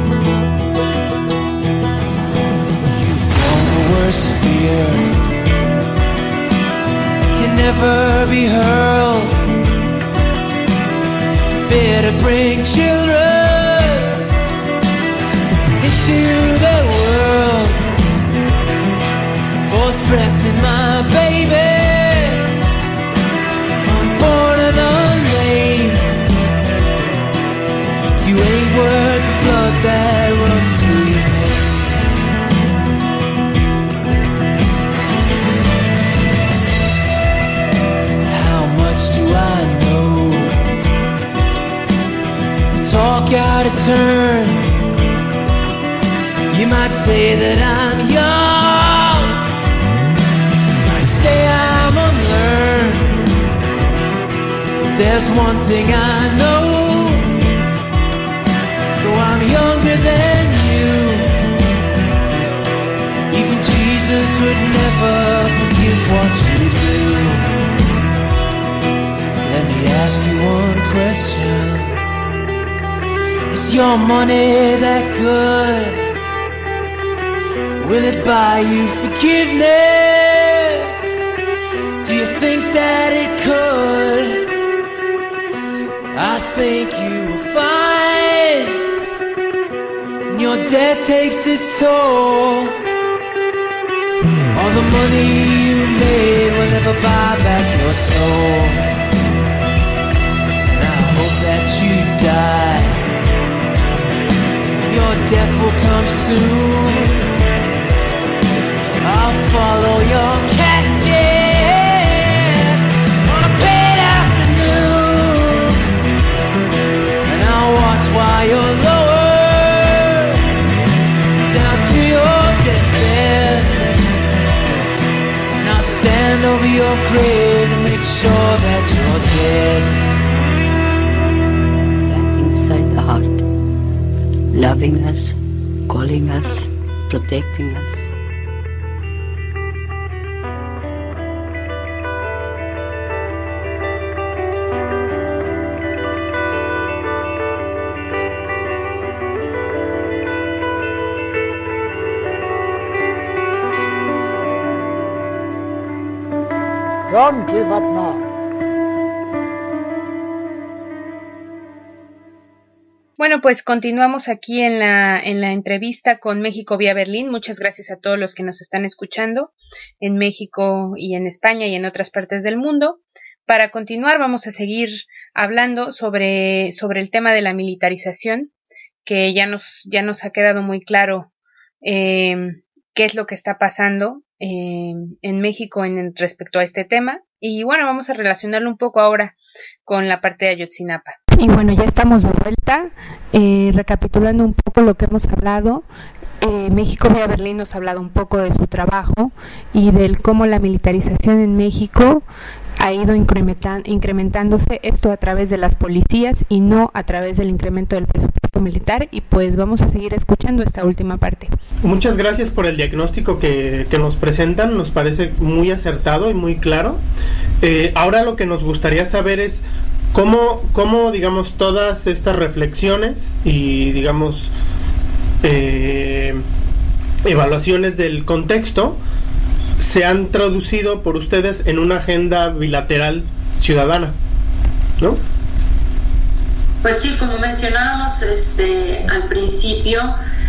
Worst fear can never be hurled. Fear to bring children into the world, for threatening my baby, unborn and unnamed. You ain't worth the blood that runs through your veins. Do I know? Talk out of turn. You might say that I'm young, you might say I'm unlearned. There's one thing I know, though I'm younger than you, even Jesus would never forgive what you do. Let me ask you one question. Is your money that good? Will it buy you forgiveness? Do you think that it could? I think you will find when your death takes its toll, all the money you made will never buy back your soul. That you die, your death will come soon. I'll follow your casket on a paid afternoon, and I'll watch while you're lowered down to your deathbed, and I'll stand over your grave and make sure that you're dead. Loving us, calling us, protecting us. Don't give up now. Bueno, pues continuamos aquí en la entrevista con México vía Berlín. Muchas gracias a todos los que nos están escuchando en México y en España y en otras partes del mundo. Para continuar vamos a seguir hablando sobre el tema de la militarización, que ya nos ha quedado muy claro qué es lo que está pasando en México respecto a este tema. Y bueno, vamos a relacionarlo un poco ahora con la parte de Ayotzinapa. Y bueno, ya estamos de vuelta, recapitulando un poco lo que hemos hablado. México Vía Berlín nos ha hablado un poco de su trabajo y del cómo la militarización en México ha ido incrementándose, esto a través de las policías y no a través del incremento del presupuesto militar. Y pues vamos a seguir escuchando esta última parte. Muchas gracias por el diagnóstico que nos presentan, nos parece muy acertado y muy claro. Ahora lo que nos gustaría saber es cómo digamos, todas estas reflexiones y, digamos, evaluaciones del contexto se han traducido por ustedes en una agenda bilateral ciudadana, ¿no? Pues sí, como mencionábamos al principio,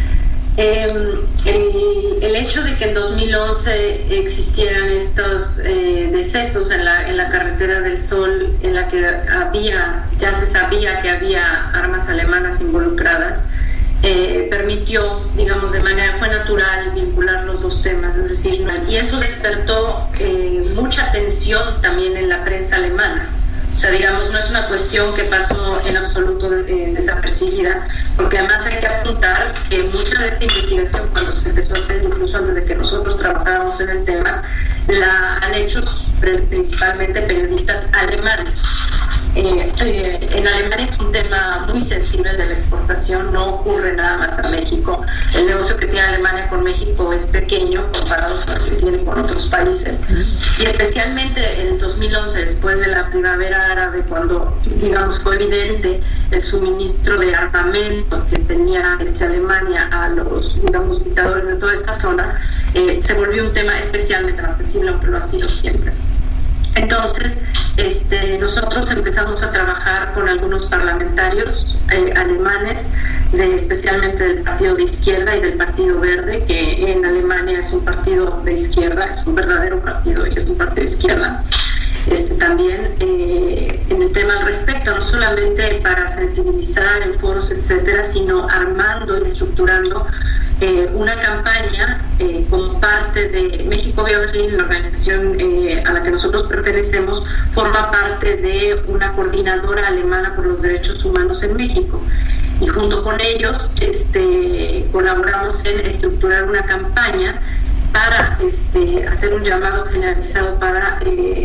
el hecho de que en 2011 existieran estos decesos en la carretera del Sol, en la que ya se sabía que había armas alemanas involucradas, permitió, digamos, fue natural vincular los dos temas, es decir, y eso despertó mucha atención también en la prensa alemana. O sea, digamos, no es una cuestión que pasó en absoluto desapercibida, porque además hay que apuntar que mucha de esta investigación, cuando se empezó a hacer, incluso antes de que nosotros trabajáramos en el tema, la han hecho principalmente periodistas alemanes. En Alemania es un tema muy sensible de la exportación, no ocurre nada más a México. El negocio que tiene Alemania con México es pequeño comparado con lo que tiene con otros países. Y especialmente en 2011, después de la primavera árabe, cuando, digamos, fue evidente el suministro de armamento que tenía Alemania a los, digamos, dictadores de toda esta zona, se volvió un tema especialmente más sensible, aunque lo ha sido siempre. Entonces, nosotros empezamos a trabajar con algunos parlamentarios alemanes, especialmente del Partido de Izquierda y del Partido Verde, que en Alemania es un partido de izquierda, es un verdadero partido y es un partido de izquierda. También en el tema al respecto, no solamente para sensibilizar en foros, etcétera, sino armando y estructurando una campaña como parte de México Vía Berlín. La organización a la que nosotros pertenecemos forma parte de una coordinadora alemana por los derechos humanos en México, y junto con ellos colaboramos en estructurar una campaña para hacer un llamado generalizado para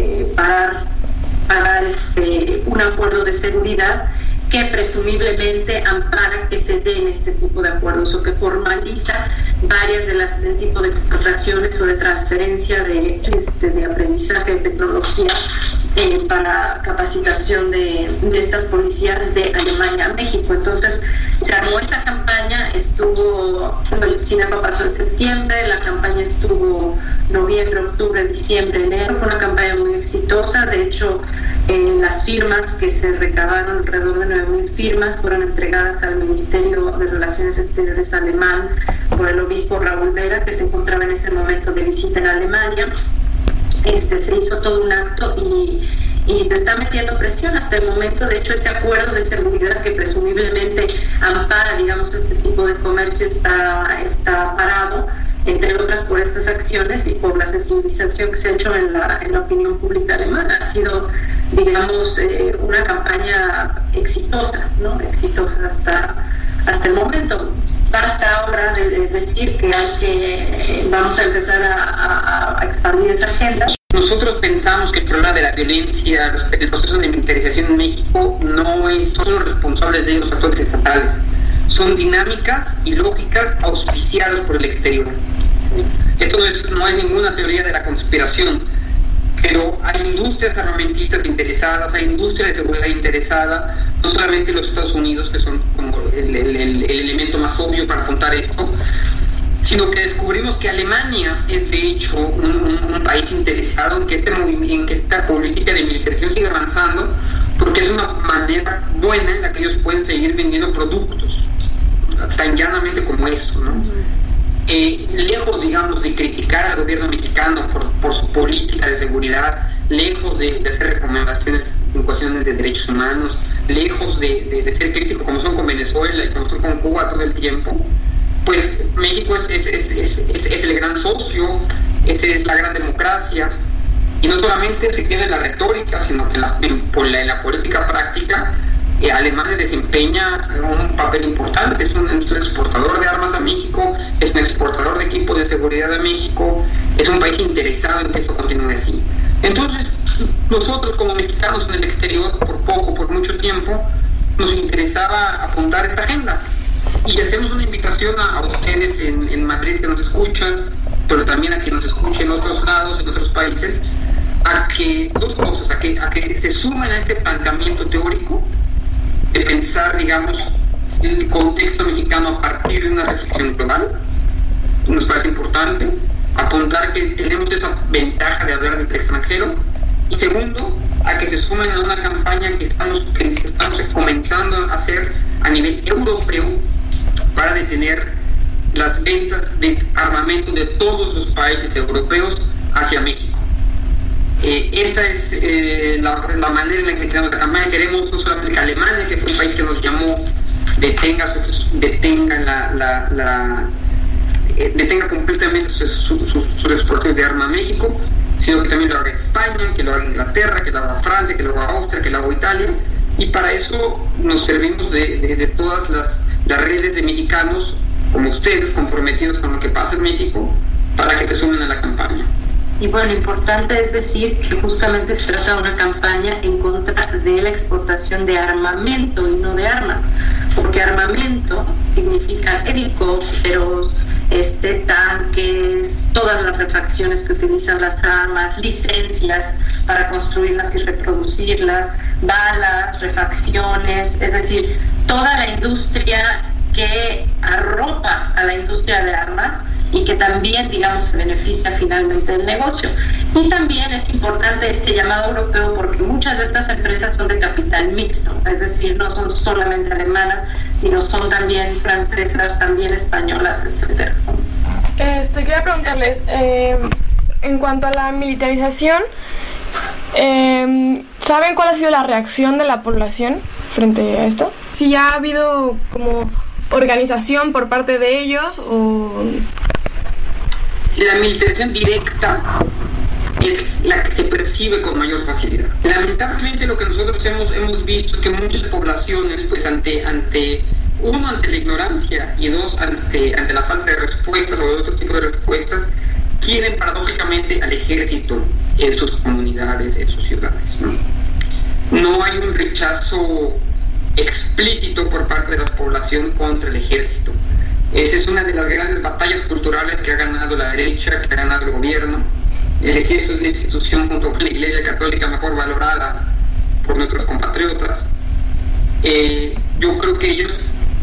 parar un acuerdo de seguridad que presumiblemente ampara que se den este tipo de acuerdos, o que formaliza varias del tipo de exportaciones o de transferencia de aprendizaje de tecnología para capacitación de estas policías de Alemania a México. Entonces se armó esa campaña, Ayotzinapa pasó en septiembre, la campaña estuvo noviembre, octubre, diciembre, enero. Fue una campaña muy exitosa. De hecho, las firmas que se recabaron, alrededor de 9,000 firmas, fueron entregadas al Ministerio de Relaciones Exteriores alemán por el obispo Raúl Vera, que se encontraba en ese momento de visita en Alemania. Se hizo todo un acto y se está metiendo presión hasta el momento. De hecho, ese acuerdo de seguridad que presumiblemente ampara, digamos, este tipo de comercio está parado, entre otras por estas acciones y por la sensibilización que se ha hecho en la opinión pública alemana. Ha sido, digamos, una campaña exitosa, ¿no? Exitosa hasta el momento. Basta ahora de decir que vamos a empezar a expandir esa agenda. Nosotros pensamos que el problema de la violencia, el proceso de militarización en México, no son los responsables de los actores estatales. Son dinámicas y lógicas auspiciadas por el exterior. Esto no es ninguna teoría de la conspiración, pero hay industrias armamentistas interesadas, hay industria de seguridad interesada, no solamente los Estados Unidos, que son como el elemento más obvio para contar esto, sino que descubrimos que Alemania es de hecho un país interesado en que esta política de militarización siga avanzando, porque es una manera buena en la que ellos pueden seguir vendiendo productos, tan llanamente como eso, ¿no? Lejos, digamos, de criticar al gobierno mexicano por su política de seguridad, lejos de hacer recomendaciones en cuestiones de derechos humanos, lejos de ser crítico como son con Venezuela y como son con Cuba todo el tiempo, pues México es el gran socio esa es la gran democracia. Y no solamente se tiene la retórica, sino que en la política práctica, Alemania desempeña un papel importante. Es un exportador de armas a México, es un exportador de equipos de seguridad a México, es un país interesado en que esto continúe así. Entonces, nosotros como mexicanos en el exterior, por mucho tiempo, nos interesaba apuntar esta agenda. Y hacemos una invitación a ustedes en Madrid que nos escuchan, pero también a que nos escuchen en otros lados, en otros países, a que dos cosas, a que se sumen a este planteamiento teórico de pensar, digamos, el contexto mexicano a partir de una reflexión global. Nos parece importante apuntar que tenemos esa ventaja de hablar desde el extranjero, y segundo, a que se sumen a una campaña que estamos comenzando a hacer a nivel europeo para detener las ventas de armamento de todos los países europeos hacia México. Esta es la manera en la que tenemos la campaña. Queremos no solamente que Alemania, que fue un país que nos llamó, detenga completamente sus exportaciones de armas a México, sino que también lo haga España, que lo haga Inglaterra, que lo haga Francia, que lo haga Austria, que lo haga Italia. Y para eso nos servimos de todas las redes de mexicanos como ustedes, comprometidos con lo que pasa en México, para que se sumen a la campaña. Y bueno, importante es decir que justamente se trata de una campaña en contra de la exportación de armamento y no de armas, porque armamento significa helicópteros, tanques, todas las refacciones que utilizan las armas, licencias para construirlas y reproducirlas, balas, refacciones, es decir, toda la industria que arropa a la industria de armas y que también, digamos, se beneficia finalmente del negocio. Y también es importante este llamado europeo porque muchas de estas empresas son de capital mixto, es decir, no son solamente alemanas, sino son también francesas, también españolas, etc. Quería preguntarles, en cuanto a la militarización, ¿saben cuál ha sido la reacción de la población frente a esto? Si ya ha habido como organización por parte de ellos o... La militarización directa es la que se percibe con mayor facilidad. Lamentablemente lo que nosotros hemos visto es que muchas poblaciones, pues ante la ignorancia y dos, ante la falta de respuestas o de otro tipo de respuestas, quieren paradójicamente al ejército en sus comunidades, en sus ciudades, No hay un rechazo explícito por parte de la población contra el ejército. Esa es una de las grandes batallas culturales que ha ganado la derecha, que ha ganado el gobierno. El ejército es la institución junto con la Iglesia Católica mejor valorada por nuestros compatriotas. Yo creo que ellos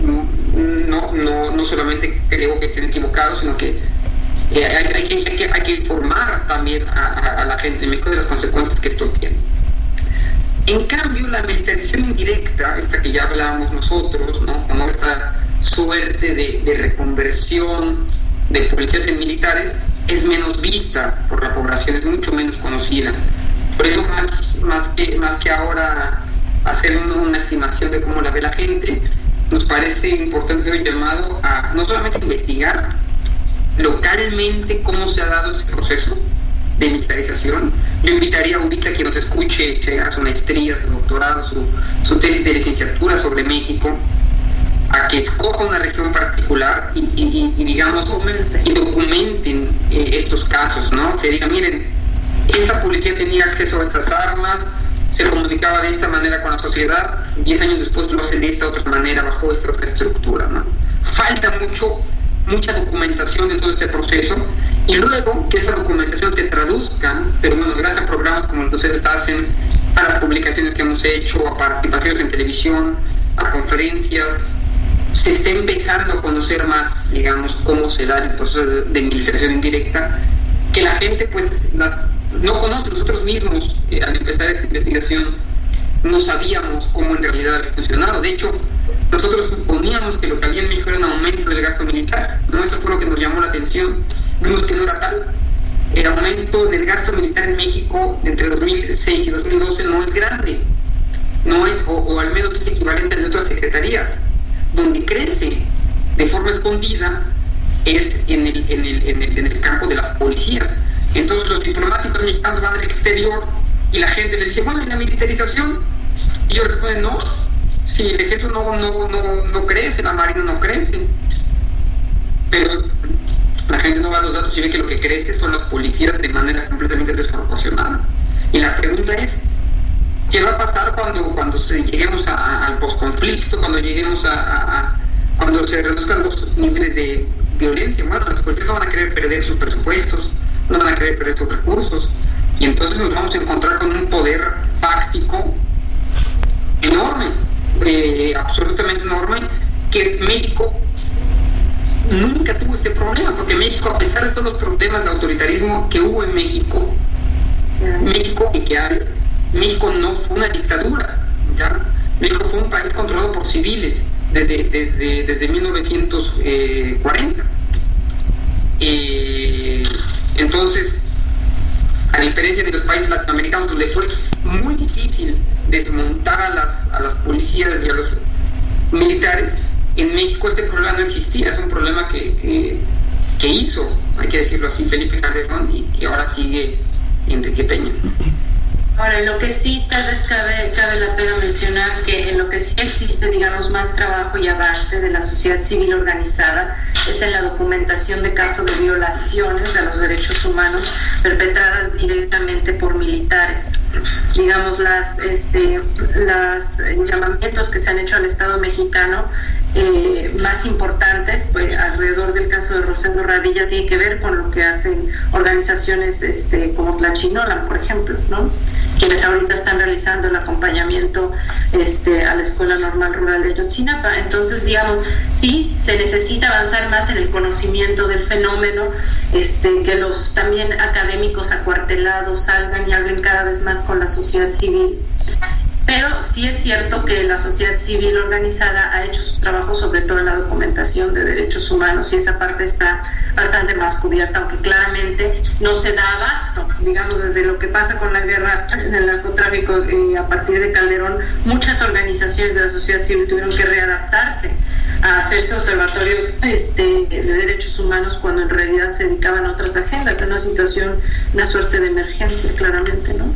no solamente creo que estén equivocados, sino que hay que informar también a la gente de México de las consecuencias que esto tiene. En cambio, la militarización indirecta, esta que ya hablábamos nosotros, como esta suerte de reconversión de policías en militares, es menos vista por la población, es mucho menos conocida. Por eso, más que ahora hacer una estimación de cómo la ve la gente, nos parece importante hacer un llamado a no solamente investigar localmente cómo se ha dado este proceso de militarización. Yo invitaría ahorita a quien nos escuche, que haga su maestría, su doctorado, su tesis de licenciatura sobre México, a que escoja una región particular y digamos, y documenten estos casos, ¿no? Se diga, miren, esta policía tenía acceso a estas armas, se comunicaba de esta manera con la sociedad, 10 años después lo hacen de esta otra manera, bajo esta otra estructura, ¿no? Falta mucha documentación de todo este proceso, y luego que esa documentación se traduzca, pero bueno, gracias a programas como el que ustedes hacen, a las publicaciones que hemos hecho, a participaciones en televisión, a conferencias, se está empezando a conocer más, digamos, cómo se da el proceso de militarización indirecta, que la gente pues no conoce. Nosotros mismos, al empezar esta investigación, no sabíamos cómo en realidad había funcionado. De hecho, nosotros suponíamos que lo que había en México era un aumento del gasto militar, ¿no? Eso fue lo que nos llamó la atención. Vimos que no era tal. El aumento del gasto militar en México entre 2006 y 2012 no es grande, no es, o al menos es equivalente al de otras secretarías. Donde crece de forma escondida es en el campo de las policías. Entonces los diplomáticos mexicanos van al exterior y la gente les dice, bueno, ¿y la militarización? Y ellos responden, no, si el ejército no crece, la marina no crece. Pero la gente no va a los datos y ve que lo que crece son las policías de manera completamente desproporcionada. Y la pregunta es, ¿qué va a pasar cuando lleguemos al posconflicto, cuando lleguemos cuando se reduzcan los niveles de violencia? Bueno, las policías no van a querer perder sus presupuestos, no van a querer perder sus recursos, y entonces nos vamos a encontrar con un poder fáctico enorme, absolutamente enorme, que México nunca tuvo este problema, porque México, a pesar de todos los problemas de autoritarismo que hubo en México y que hay, México no fue una dictadura, ¿ya? México fue un país controlado por civiles desde 1940. Entonces, a diferencia de los países latinoamericanos, donde fue muy difícil desmontar a las policías y a los militares, en México este problema no existía. Es un problema que hizo, hay que decirlo así, Felipe Calderón, y que ahora sigue Enrique Peña. Ahora, en lo que sí tal vez cabe la pena mencionar que en lo que sí existe, digamos, más trabajo y avance de la sociedad civil organizada es en la documentación de casos de violaciones de los derechos humanos perpetradas directamente por militares. Digamos, los llamamientos que se han hecho al Estado mexicano más importantes, pues alrededor del caso de Rosendo Radilla, tiene que ver con lo que hacen organizaciones como Tlachinolan, por ejemplo, ¿no? Quienes ahorita están realizando el acompañamiento a la Escuela Normal Rural de Ayotzinapa. Entonces, digamos, sí, se necesita avanzar más en el conocimiento del fenómeno, que los también académicos acuartelados salgan y hablen cada vez más con la sociedad civil. Pero sí es cierto que la sociedad civil organizada ha hecho su trabajo, sobre todo en la documentación de derechos humanos, y esa parte está bastante más cubierta, aunque claramente no se da abasto. Digamos, desde lo que pasa con la guerra en el narcotráfico a partir de Calderón, muchas organizaciones de la sociedad civil tuvieron que readaptarse a hacerse observatorios de derechos humanos cuando en realidad se dedicaban a otras agendas, en una situación, una suerte de emergencia, claramente, ¿no?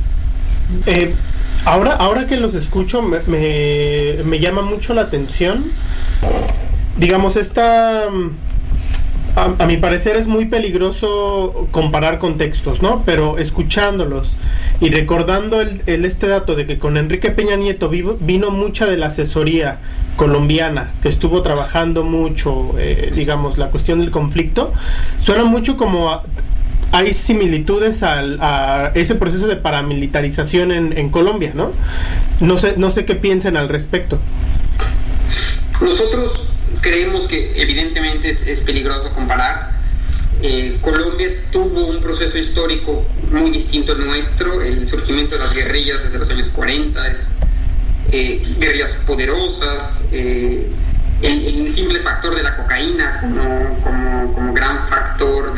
Ahora que los escucho me llama mucho la atención. Digamos, a mi parecer es muy peligroso comparar contextos, ¿no? Pero escuchándolos y recordando este dato de que con Enrique Peña Nieto vino mucha de la asesoría colombiana, que estuvo trabajando mucho, digamos, la cuestión del conflicto, suena mucho como hay similitudes a ese proceso de paramilitarización en Colombia, ¿no? No sé qué piensan al respecto. Nosotros creemos que evidentemente es peligroso comparar. Colombia tuvo un proceso histórico muy distinto al nuestro. El surgimiento de las guerrillas desde los años 40, guerrillas poderosas, el simple factor de la cocaína como gran factor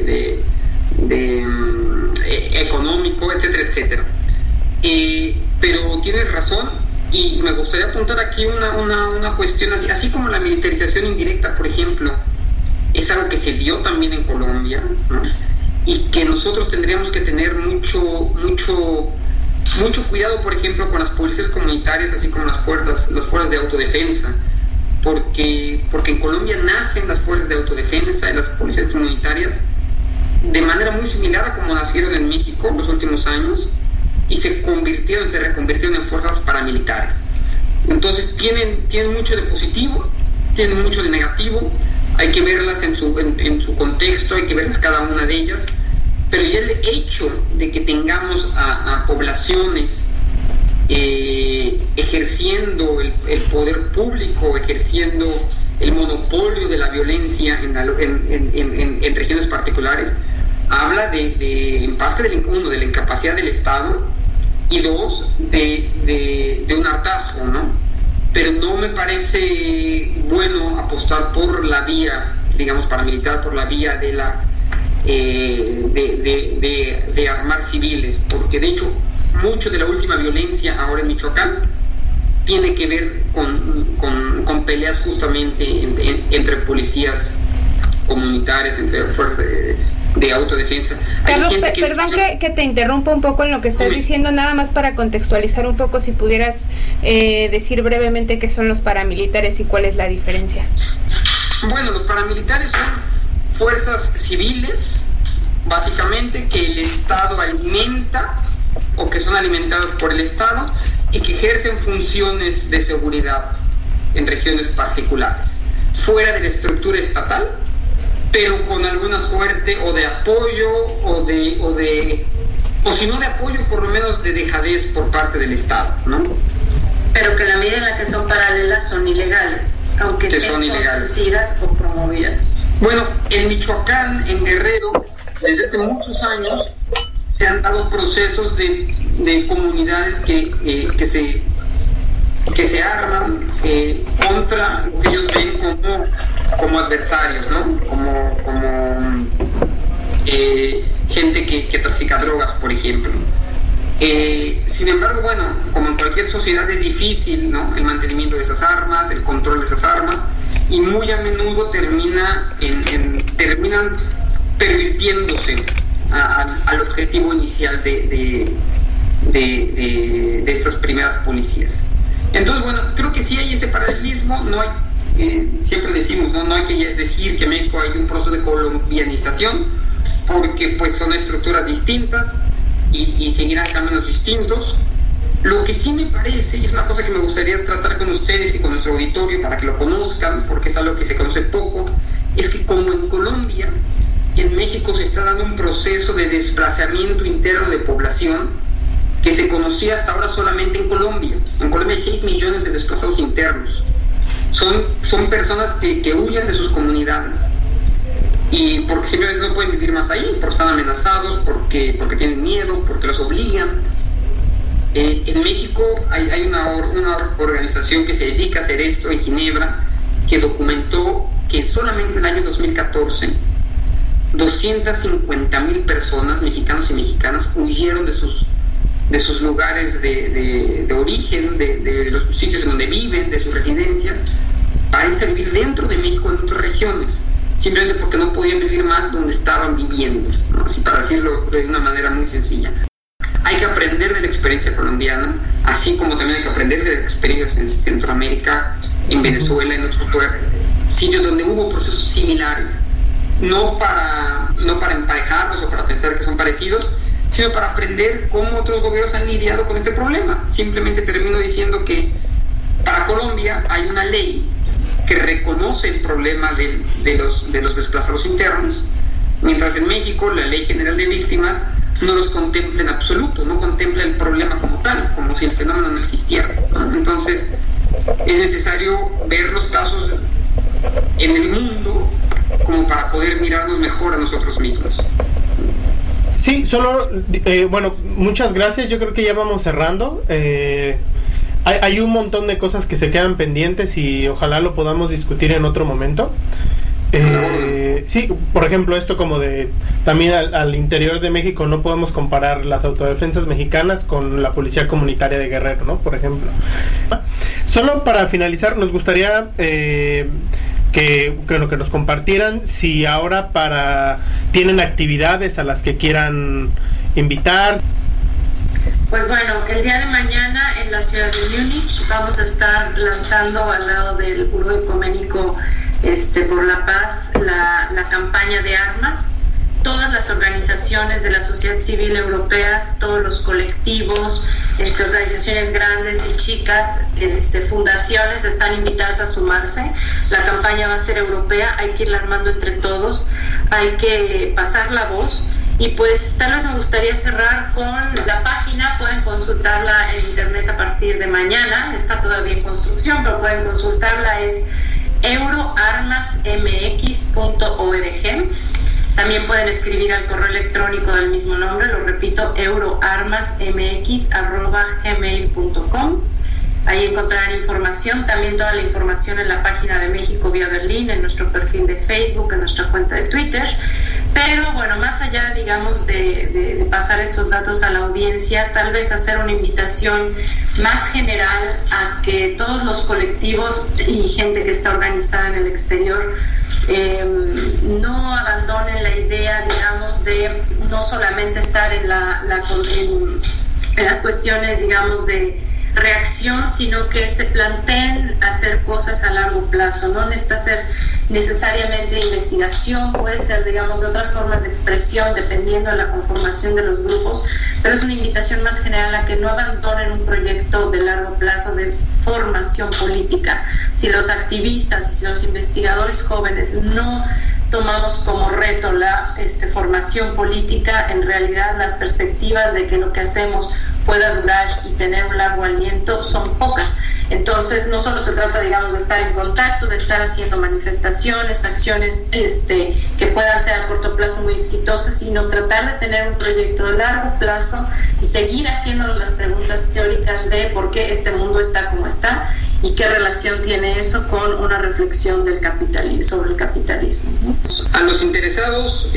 económico, etcétera, etcétera. Pero tienes razón, y me gustaría apuntar aquí una cuestión así como la militarización indirecta, por ejemplo, es algo que se dio también en Colombia, ¿no? Y que nosotros tendríamos que tener mucho cuidado, por ejemplo, con las policías comunitarias, así como las fuerzas de autodefensa, porque en Colombia nacen las fuerzas de autodefensa y las policías comunitarias de manera muy similar a como nacieron en México en los últimos años, y se reconvirtieron en fuerzas paramilitares. Entonces tienen mucho de positivo, tienen mucho de negativo. Hay que verlas en su contexto, hay que verlas cada una de ellas, pero ya el hecho de que tengamos a poblaciones ejerciendo el poder público, ejerciendo el monopolio de la violencia en regiones particulares, habla en parte de la incapacidad del Estado, y dos, de un hartazgo, ¿no? Pero no me parece bueno apostar por la vía, digamos, paramilitar, por la vía de armar civiles, porque de hecho mucho de la última violencia ahora en Michoacán tiene que ver con peleas justamente entre policías comunitarias, entre autodefensa. Carlos, perdón que te interrumpa un poco en lo que estás diciendo, nada más para contextualizar un poco, si pudieras decir brevemente qué son los paramilitares y cuál es la diferencia. Bueno, los paramilitares son fuerzas civiles, básicamente, que el Estado alimenta o que son alimentadas por el Estado y que ejercen funciones de seguridad en regiones particulares, fuera de la estructura estatal, pero con alguna suerte o de apoyo o si no de apoyo, por lo menos de dejadez por parte del Estado, ¿no? Pero que en la medida en la que son paralelas son ilegales, aunque estén conocidas o promovidas. Bueno, en Michoacán, en Guerrero, desde hace muchos años se han dado procesos de comunidades que se arman contra lo que ellos ven como adversarios, ¿no? Como gente que trafica drogas, por ejemplo. Sin embargo, bueno, como en cualquier sociedad es difícil, ¿no?, el mantenimiento de esas armas, el control de esas armas, y muy a menudo terminan pervirtiéndose al objetivo inicial de estas primeras policías. Entonces, bueno, creo que sí hay ese paralelismo. No hay, siempre decimos, no hay que decir que en México hay un proceso de colombianización, porque pues son estructuras distintas y seguirán caminos distintos. Lo que sí me parece, y es una cosa que me gustaría tratar con ustedes y con nuestro auditorio para que lo conozcan, porque es algo que se conoce poco, es que como en Colombia, en México se está dando un proceso de desplazamiento interno de población que se conocía hasta ahora solamente en Colombia. En Colombia hay 6 millones de desplazados internos. Son personas que huyen de sus comunidades y porque simplemente no pueden vivir más ahí, porque están amenazados, porque tienen miedo, porque los obligan. En México hay una organización que se dedica a hacer esto en Ginebra, que documentó que solamente en el año 2014 250,000 personas, mexicanos y mexicanas, huyeron de sus lugares de origen, de los sitios en donde viven, de sus residencias, para irse a vivir dentro de México en otras regiones, simplemente porque no podían vivir más donde estaban viviendo, ¿no? Así, para decirlo de una manera muy sencilla. Hay que aprender de la experiencia colombiana, así como también hay que aprender de las experiencias en Centroamérica, en Venezuela, en otros sitios donde hubo procesos similares, no para emparejarlos o para pensar que son parecidos, sino para aprender cómo otros gobiernos han lidiado con este problema. Simplemente termino diciendo que para Colombia hay una ley que reconoce el problema de los desplazados internos, mientras en México la Ley General de Víctimas no los contempla en absoluto, no contempla el problema como tal, como si el fenómeno no existiera, ¿no? Entonces es necesario ver los casos en el mundo como para poder mirarnos mejor a nosotros mismos. Sí, solo, bueno, muchas gracias. Yo creo que ya vamos cerrando. Hay un montón de cosas que se quedan pendientes y ojalá lo podamos discutir en otro momento. Sí, por ejemplo, esto como de también al interior de México no podemos comparar las autodefensas mexicanas con la policía comunitaria de Guerrero, ¿no? Por ejemplo. Solo para finalizar, nos gustaría que nos compartieran si ahora tienen actividades a las que quieran invitar. Pues bueno, el día de mañana en la ciudad de Múnich vamos a estar lanzando al lado del Buró Ecuménico por la Paz la campaña de armas. Todas las organizaciones de la sociedad civil europeas, todos los colectivos, organizaciones grandes y chicas, fundaciones están invitadas a sumarse. La campaña va a ser europea, hay que irla armando entre todos, hay que pasar la voz. Y pues tal vez me gustaría cerrar con la página, pueden consultarla en internet a partir de mañana, está todavía en construcción, pero pueden consultarla, es euroarmasmx.org. También pueden escribir al correo electrónico del mismo nombre, lo repito, euroarmasmx@gmail.com. ahí encontrarán información, también toda la información en la página de México vía Berlín, en nuestro perfil de Facebook, en nuestra cuenta de Twitter. Pero bueno, más allá, digamos, de pasar estos datos a la audiencia, tal vez hacer una invitación más general a que todos los colectivos y gente que está organizada en el exterior no abandonen la idea, digamos, de no solamente estar en las cuestiones, digamos, de reacción, sino que se planteen hacer cosas a largo plazo. No necesita ser necesariamente investigación, puede ser, digamos, de otras formas de expresión dependiendo de la conformación de los grupos, pero es una invitación más general a que no abandonen un proyecto de largo plazo de formación política. Si los activistas y si los investigadores jóvenes no tomamos como reto la formación política, en realidad las perspectivas de que lo que hacemos pueda durar y tener un largo aliento son pocas. Entonces no solo se trata, digamos, de estar en contacto, de estar haciendo manifestaciones, acciones que puedan ser a corto plazo muy exitosas, sino tratar de tener un proyecto de largo plazo y seguir haciéndonos las preguntas teóricas de por qué este mundo está como está y qué relación tiene eso con una reflexión del sobre el capitalismo. A los interesados,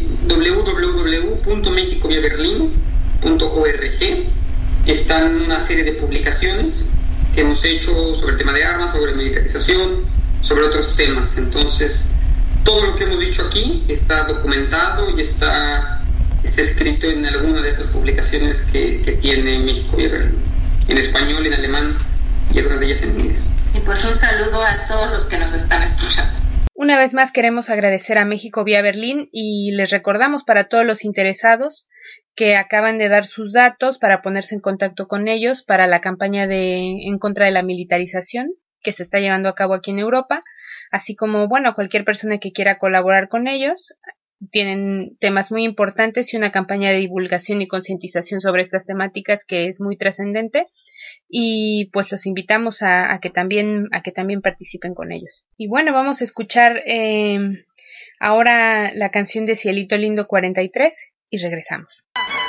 www.mexicoviaberlin.org están una serie de publicaciones que hemos hecho sobre el tema de armas, sobre militarización, sobre otros temas. Entonces, todo lo que hemos dicho aquí está documentado y está escrito en alguna de estas publicaciones que tiene México Vía Berlín, en español, en alemán y algunas de ellas en inglés. Y pues un saludo a todos los que nos están escuchando. Una vez más queremos agradecer a México Vía Berlín y les recordamos para todos los interesados que acaban de dar sus datos para ponerse en contacto con ellos para la campaña en contra de la militarización que se está llevando a cabo aquí en Europa, así como, bueno, cualquier persona que quiera colaborar con ellos. Tienen temas muy importantes y una campaña de divulgación y concientización sobre estas temáticas que es muy trascendente, y pues los invitamos a que también participen con ellos. Y bueno, vamos a escuchar ahora la canción de Cielito Lindo 43 y regresamos.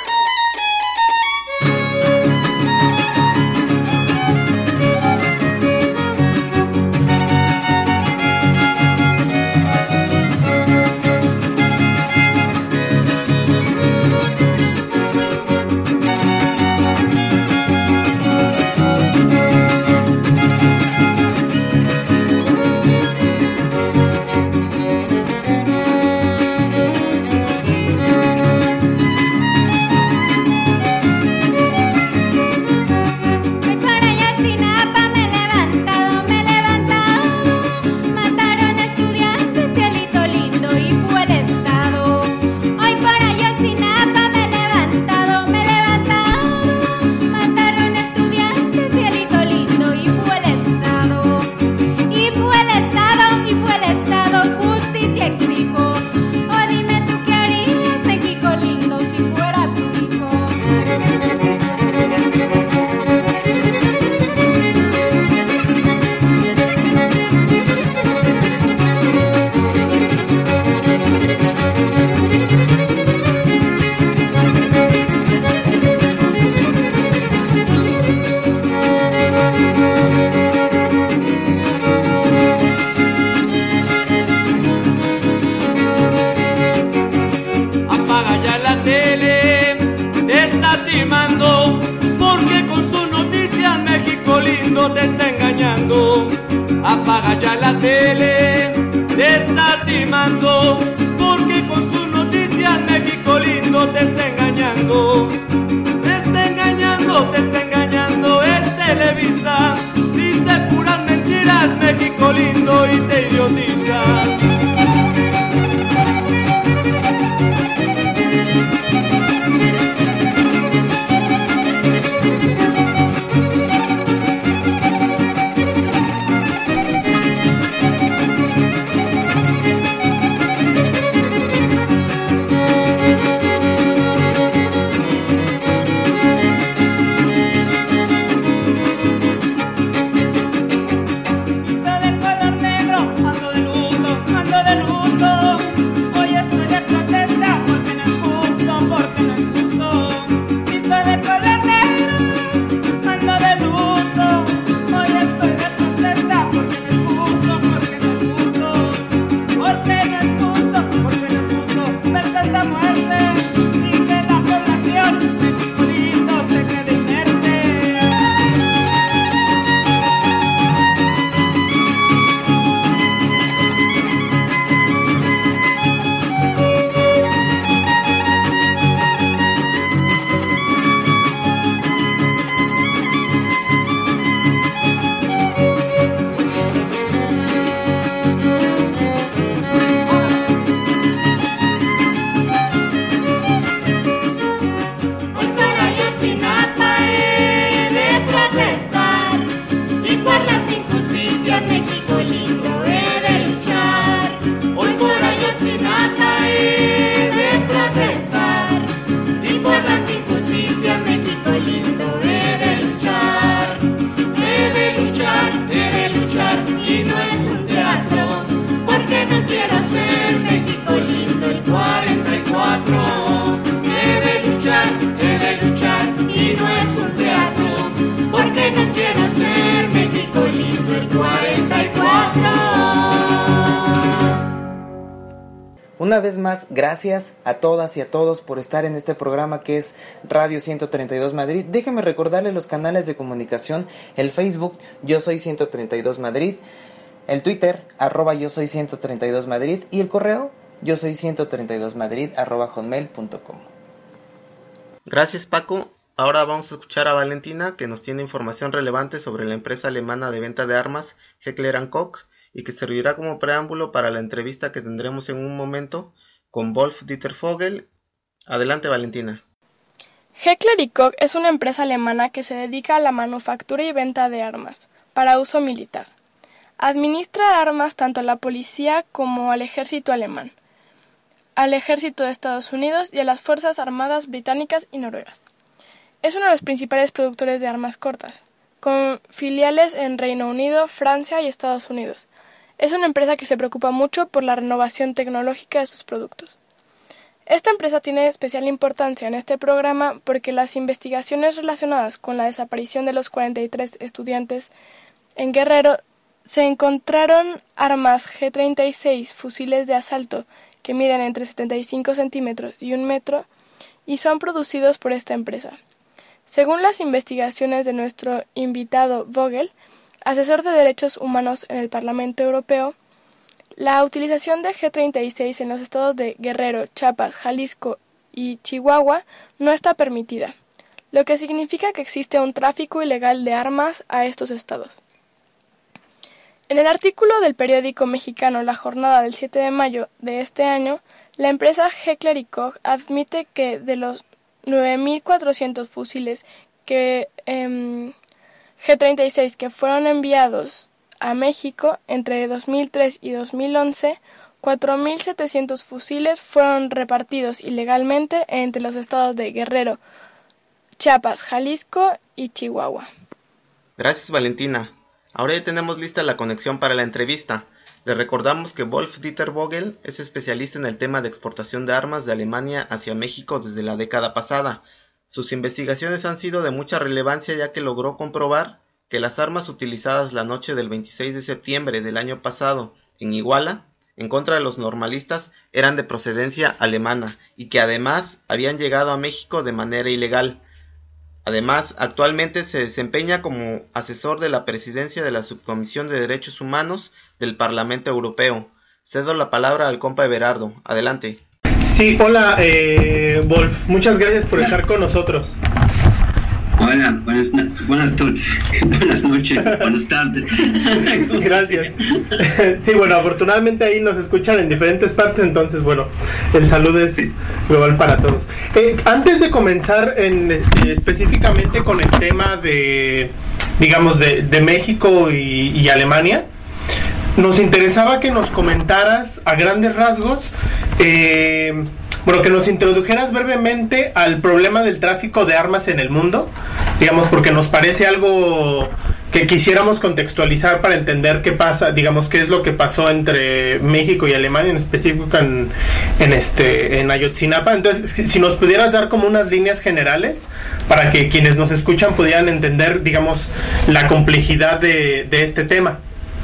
Apaga ya la tele, te está timando, porque con sus noticias México lindo te está engañando. Te está engañando, te está engañando, es Televisa. Dice puras mentiras México lindo y te idiotiza. Porque no Una vez más, gracias a todas y a todos por estar en este programa que es Radio 132 Madrid. Déjenme recordarles los canales de comunicación: el Facebook Yo Soy 132 Madrid, el Twitter @Yo Soy 132 Madrid y el correo Yo Soy 132 Madrid @hotmail.com. Gracias, Paco. Ahora vamos a escuchar a Valentina, que nos tiene información relevante sobre la empresa alemana de venta de armas Heckler & Koch, y que servirá como preámbulo para la entrevista que tendremos en un momento con Wolf-Dieter Vogel. Adelante, Valentina. Heckler & Koch es una empresa alemana que se dedica a la manufactura y venta de armas para uso militar. Administra armas tanto a la policía como al ejército alemán, al ejército de Estados Unidos y a las Fuerzas Armadas británicas y noruegas. Es uno de los principales productores de armas cortas, con filiales en Reino Unido, Francia y Estados Unidos. Es una empresa que se preocupa mucho por la renovación tecnológica de sus productos. Esta empresa tiene especial importancia en este programa porque las investigaciones relacionadas con la desaparición de los 43 estudiantes en Guerrero se encontraron armas G-36, fusiles de asalto que miden entre 75 centímetros y 1 metro y son producidos por esta empresa. Según las investigaciones de nuestro invitado Vogel, asesor de derechos humanos en el Parlamento Europeo, la utilización de G-36 en los estados de Guerrero, Chiapas, Jalisco y Chihuahua no está permitida, lo que significa que existe un tráfico ilegal de armas a estos estados. En el artículo del periódico mexicano La Jornada del 7 de mayo de este año, la empresa Heckler & Koch admite que de los 9.400 fusiles G-36 que fueron enviados a México entre 2003 y 2011, 4.700 fusiles fueron repartidos ilegalmente entre los estados de Guerrero, Chiapas, Jalisco y Chihuahua. Gracias, Valentina. Ahora ya tenemos lista la conexión para la entrevista. Le recordamos que Wolf-Dieter Vogel es especialista en el tema de exportación de armas de Alemania hacia México desde la década pasada. Sus investigaciones han sido de mucha relevancia, ya que logró comprobar que las armas utilizadas la noche del 26 de septiembre del año pasado en Iguala, en contra de los normalistas, eran de procedencia alemana y que además habían llegado a México de manera ilegal. Además, actualmente se desempeña como asesor de la presidencia de la Subcomisión de Derechos Humanos del Parlamento Europeo. Cedo la palabra al compa Everardo. Adelante. Sí, hola, Wolf. Muchas gracias por estar con nosotros. Hola, buenas noches, buenas tardes. Gracias. Sí, bueno, afortunadamente ahí nos escuchan en diferentes partes, entonces, bueno, el saludo es global para todos. Antes de comenzar específicamente con el tema de, digamos, de México y Alemania, nos interesaba que nos comentaras a grandes rasgos, bueno, que nos introdujeras brevemente al problema del tráfico de armas en el mundo, digamos, porque nos parece algo que quisiéramos contextualizar para entender qué pasa, digamos, qué es lo que pasó entre México y Alemania, en específico en Ayotzinapa. Entonces, si nos pudieras dar como unas líneas generales para que quienes nos escuchan pudieran entender, digamos, la complejidad de este tema.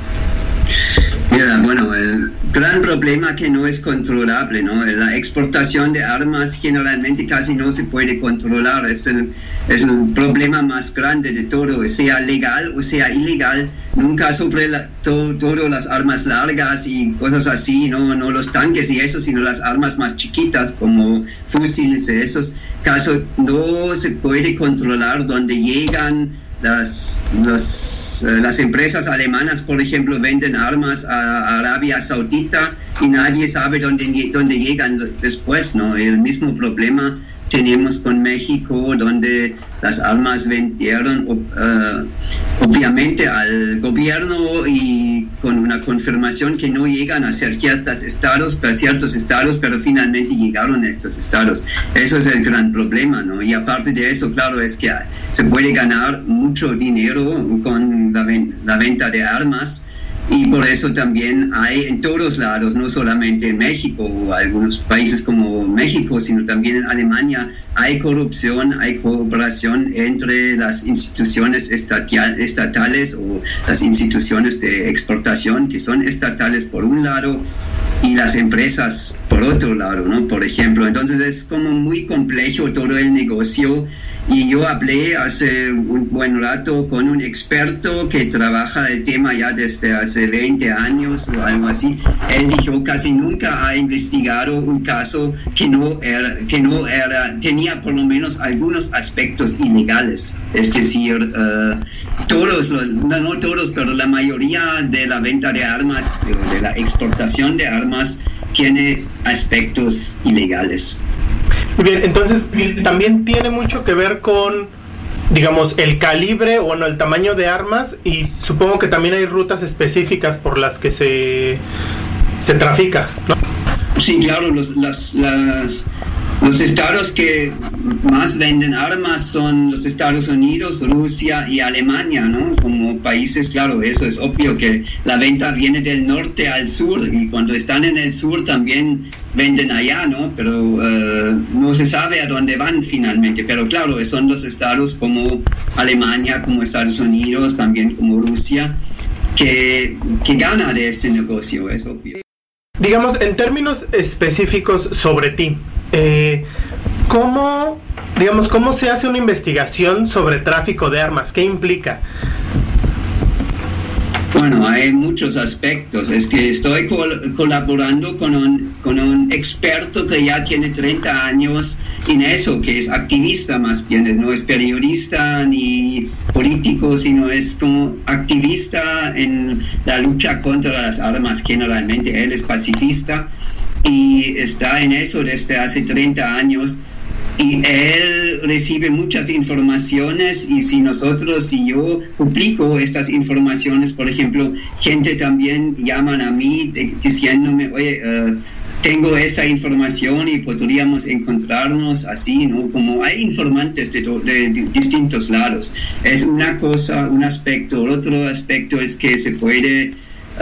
Mira, bueno, el gran problema que no es controlable, ¿no? La exportación de armas generalmente casi no se puede controlar, es el problema más grande de todo, sea legal o sea ilegal, nunca sobre todo las armas largas y cosas así, no los tanques y eso, sino las armas más chiquitas como fusiles y esos casos no se puede controlar donde llegan. Las empresas alemanas, por ejemplo, venden armas a Arabia Saudita y nadie sabe dónde llegan después, ¿no? El mismo problema tenemos con México, donde las armas vendieron obviamente al gobierno y con una confirmación que no llegan a ciertos estados, pero finalmente llegaron a estos estados. Eso es el gran problema, ¿no? Y aparte de eso, claro, es que se puede ganar mucho dinero con la venta de armas. Y por eso también hay en todos lados, no solamente en México o algunos países como México, sino también en Alemania, hay corrupción, hay cooperación entre las instituciones estatales o las instituciones de exportación que son estatales por un lado y las empresas por otro lado, ¿no? Por ejemplo, entonces es como muy complejo todo el negocio, y yo hablé hace un buen rato con un experto que trabaja el tema ya desde hace 20 años o algo así. Él dijo casi nunca ha investigado un caso que tenía por lo menos algunos aspectos ilegales, es decir, no todos, pero la mayoría de la venta de armas, de la exportación de armas, tiene aspectos ilegales. Bien, entonces también tiene mucho que ver con, digamos, el calibre o el tamaño de armas, y supongo que también hay rutas específicas por las que se trafica, ¿no? Sí, claro, los estados que más venden armas son los Estados Unidos, Rusia y Alemania, ¿no? Como países, claro, eso es obvio que la venta viene del norte al sur, y cuando están en el sur también venden allá, ¿no? Pero no se sabe a dónde van finalmente, pero claro, son los estados como Alemania, como Estados Unidos, también como Rusia, que ganan de este negocio, es obvio. Digamos, en términos específicos sobre ti, ¿cómo se hace una investigación sobre tráfico de armas? ¿Qué implica? Bueno, hay muchos aspectos. Es que estoy colaborando con un experto que ya tiene 30 años en eso, que es activista más bien, no es periodista ni político, sino es como activista en la lucha contra las armas generalmente. Él es pacifista y está en eso desde hace 30 años. Y él recibe muchas informaciones, y si yo publico estas informaciones, por ejemplo, gente también llaman a mí diciéndome, oye, tengo esa información y podríamos encontrarnos así, ¿no? Como hay informantes de distintos lados. Es una cosa, un aspecto. El otro aspecto es que se puede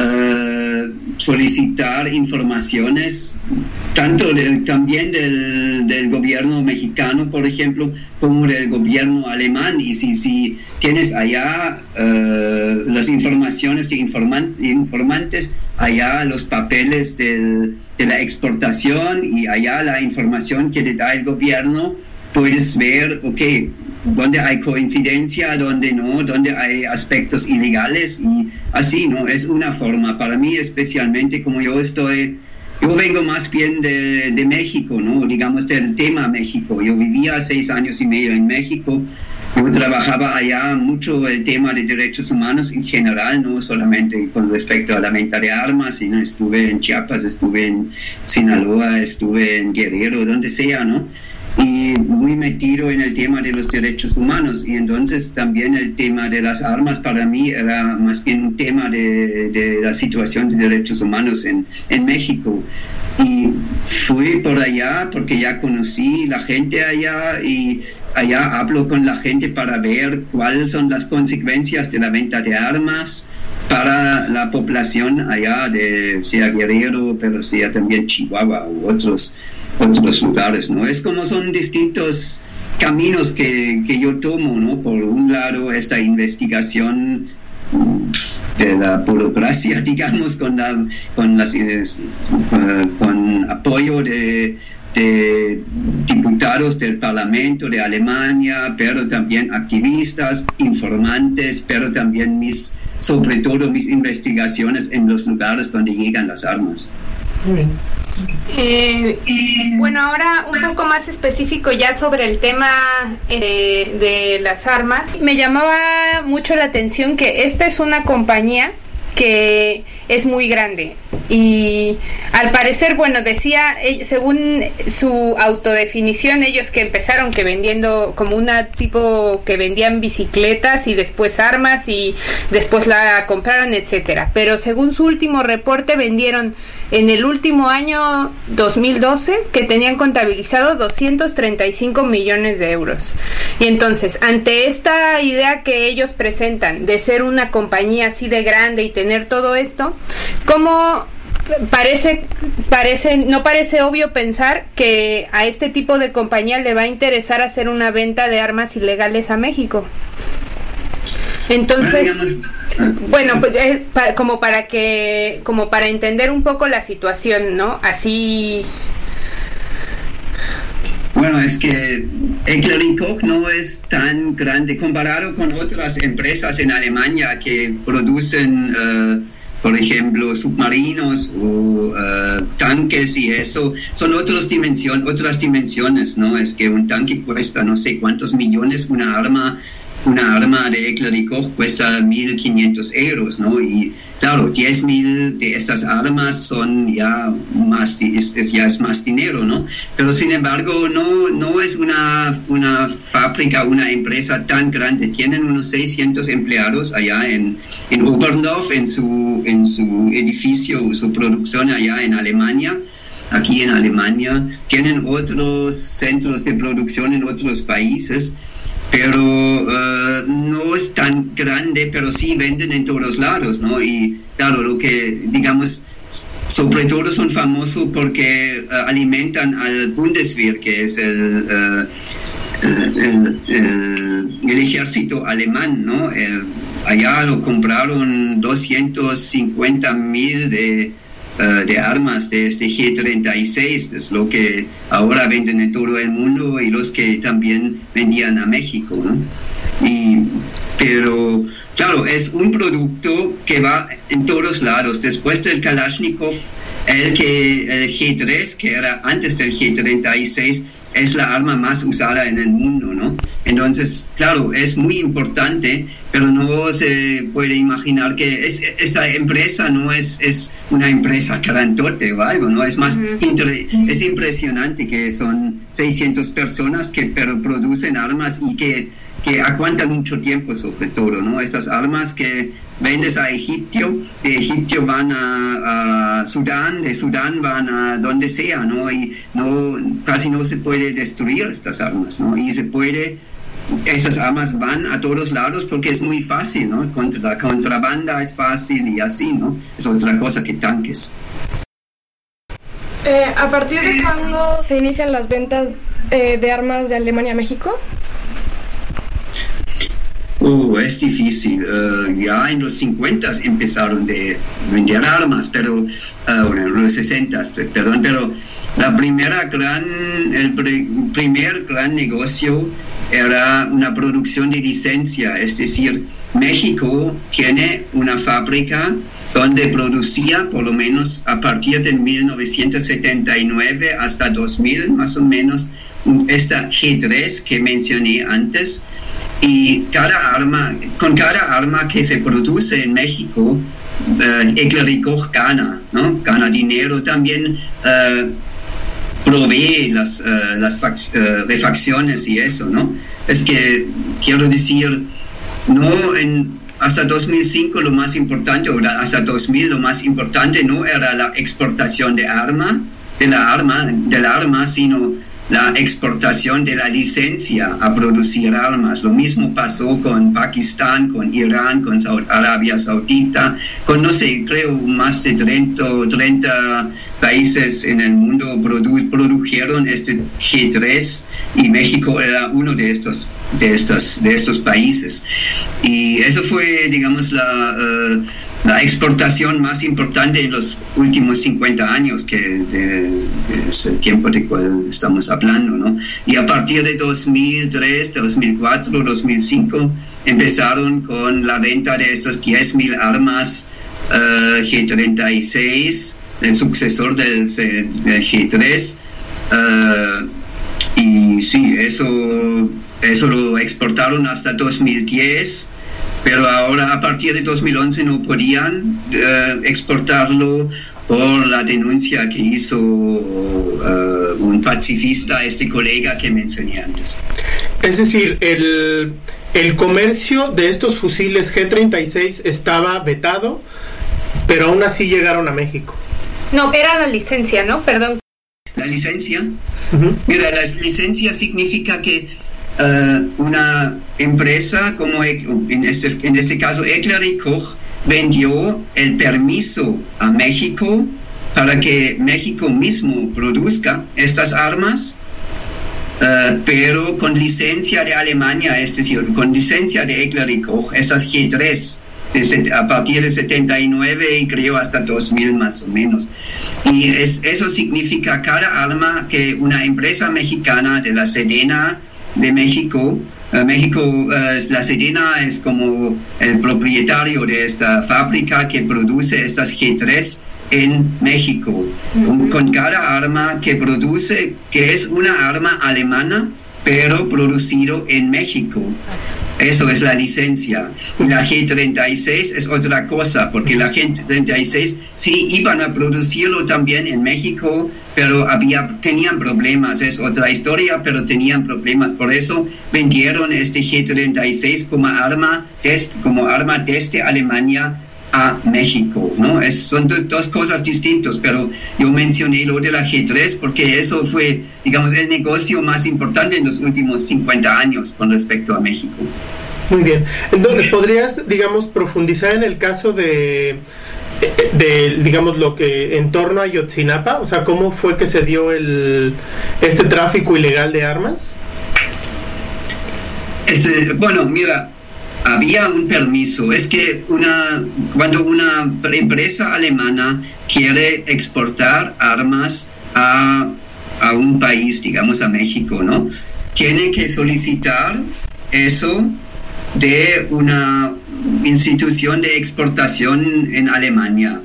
solicitar informaciones también del gobierno mexicano, por ejemplo, como del gobierno alemán, y si tienes allá las informaciones de informantes, allá los papeles de la exportación y allá la información que te da el gobierno, puedes ver, dónde hay coincidencia, dónde no, dónde hay aspectos ilegales, y así, ¿no? Es una forma. Para mí especialmente, como yo vengo más bien de México, ¿no? Digamos del tema México. Yo vivía 6 años y medio en México. Yo trabajaba allá mucho el tema de derechos humanos en general, no solamente con respecto a la venta de armas, sino estuve en Chiapas, estuve en Sinaloa, estuve en Guerrero, donde sea, ¿no? Y muy metido en el tema de los derechos humanos, y entonces también el tema de las armas para mí era más bien un tema de la situación de derechos humanos en México. Y fui por allá porque ya conocí la gente allá, y allá hablo con la gente para ver cuáles son las consecuencias de la venta de armas para la población allá, sea Guerrero, pero sea también Chihuahua u otros lugares, ¿no? Es como son distintos caminos que yo tomo, ¿no? Por un lado, esta investigación de la burocracia, digamos, con apoyo de diputados del Parlamento de Alemania, pero también activistas, informantes, pero también sobre todo mis investigaciones en los lugares donde llegan las armas. Muy bien. Bueno, ahora un poco más específico ya sobre el tema de las armas. Me llamaba mucho la atención que esta es una compañía que es muy grande, y al parecer, bueno, decía, según su autodefinición, ellos que empezaron vendiendo como una tipo que vendían bicicletas y después armas y después la compraron, etcétera, pero según su último reporte vendieron en el último año 2012 que tenían contabilizado 235 millones de euros. Y entonces, ante esta idea que ellos presentan de ser una compañía así de grande y tener todo esto, ¿cómo no parece obvio pensar que a este tipo de compañía le va a interesar hacer una venta de armas ilegales a México? Entonces, Bueno, pues como para entender un poco la situación, ¿no? Así. Bueno, es que Heckler & Koch no es tan grande comparado con otras empresas en Alemania que producen, por ejemplo, submarinos o tanques y eso. Son otras dimensiones, ¿no? Es que un tanque cuesta no sé cuántos millones, una arma de Heckler & Koch cuesta 1.500 euros, ¿no? Y claro, 10.000 de estas armas son ya más, es más dinero, ¿no? Pero sin embargo, no es una fábrica, una empresa tan grande. Tienen unos 600 empleados allá en Oberndorf, en su edificio, su producción allá en Alemania. Aquí en Alemania tienen otros centros de producción en otros países, pero no es tan grande, pero sí venden en todos lados, ¿no? Y claro, lo que, digamos, sobre todo son famosos porque alimentan al Bundeswehr, que es el ejército alemán, ¿no? Allá lo compraron 250.000 de armas de este G-36, es lo que ahora venden en todo el mundo y los que también vendían a México, ¿no? Pero claro, es un producto que va en todos lados. Después del Kalashnikov, el G-3, que era antes del G-36, es la arma más usada en el mundo, ¿no? Entonces, claro, es muy importante, pero no se puede imaginar que esta empresa no es una empresa grandote o algo, ¿no? Es más, es impresionante que son 600 personas que producen armas y que aguantan mucho tiempo, sobre todo, ¿no? Estas armas que vendes a Egipto, de Egipto van a Sudán, de Sudán van a donde sea, ¿no? Y casi no se puede destruir estas armas, ¿no? Y estas armas van a todos lados porque es muy fácil, ¿no? La contrabanda es fácil y así, ¿no? Es otra cosa que tanques. ¿A partir de cuándo se inician las ventas de armas de Alemania a México? Es difícil. Ya en los 50 empezaron de vender armas, pero en los 60, perdón, pero el primer gran negocio era una producción de licencia, es decir, México tiene una fábrica donde producía por lo menos a partir de 1979 hasta 2000 más o menos esta G3 que mencioné antes. Y con cada arma que se produce en México, Heckler & Koch gana, ¿no? Gana dinero, también provee las refacciones y eso, ¿no? Es que, quiero decir, hasta 2005 lo más importante, o hasta 2000 lo más importante no era la exportación de la arma, sino la exportación de la licencia a producir armas. Lo mismo pasó con Pakistán, con Irán, con Arabia Saudita, con no sé, creo más de 30 países en el mundo produjeron este G3 y México era uno de estos países. Y eso fue, digamos, la exportación más importante en los últimos 50 años, que es el tiempo de cual estamos hablando, ¿no? Y a partir de 2003, 2004, 2005 empezaron con la venta de estos 10.000 armas G-36, el sucesor del G-3, y sí, eso lo exportaron hasta 2010. Pero ahora, a partir de 2011, no podían exportarlo por la denuncia que hizo un pacifista, este colega que mencioné antes. Es decir, el comercio de estos fusiles G-36 estaba vetado, pero aún así llegaron a México. No, era la licencia, ¿no? Perdón. ¿La licencia? Mira, la licencia significa que una empresa como en este caso Heckler & Koch vendió el permiso a México para que México mismo produzca estas armas, pero con licencia de Alemania, es decir, con licencia de Heckler & Koch, estas G3. a partir de 79 y creo hasta 2000 más o menos. Y eso significa cada arma que una empresa mexicana de la Sedena de México, la Sedena es como el propietario de esta fábrica que produce estas G3 en México. Con cada arma que produce, que es una arma alemana, pero producido en México. Eso es la licencia. La G36 es otra cosa, porque la G36 sí iban a producirlo también en México, pero tenían problemas. Es otra historia, pero tenían problemas. Por eso vendieron este G36 como arma desde Alemania a México, ¿no? Son dos cosas distintas, pero yo mencioné lo de la G3 porque eso fue, digamos, el negocio más importante en los últimos 50 años con respecto a México. Muy bien. Entonces, ¿podrías, digamos, profundizar en el caso de digamos, lo que en torno a Ayotzinapa? O sea, ¿cómo fue que se dio este tráfico ilegal de armas? Bueno, mira, había un permiso. Es que cuando una empresa alemana quiere exportar armas a un país, digamos a México, ¿no? Tiene que solicitar eso de una institución de exportación en Alemania.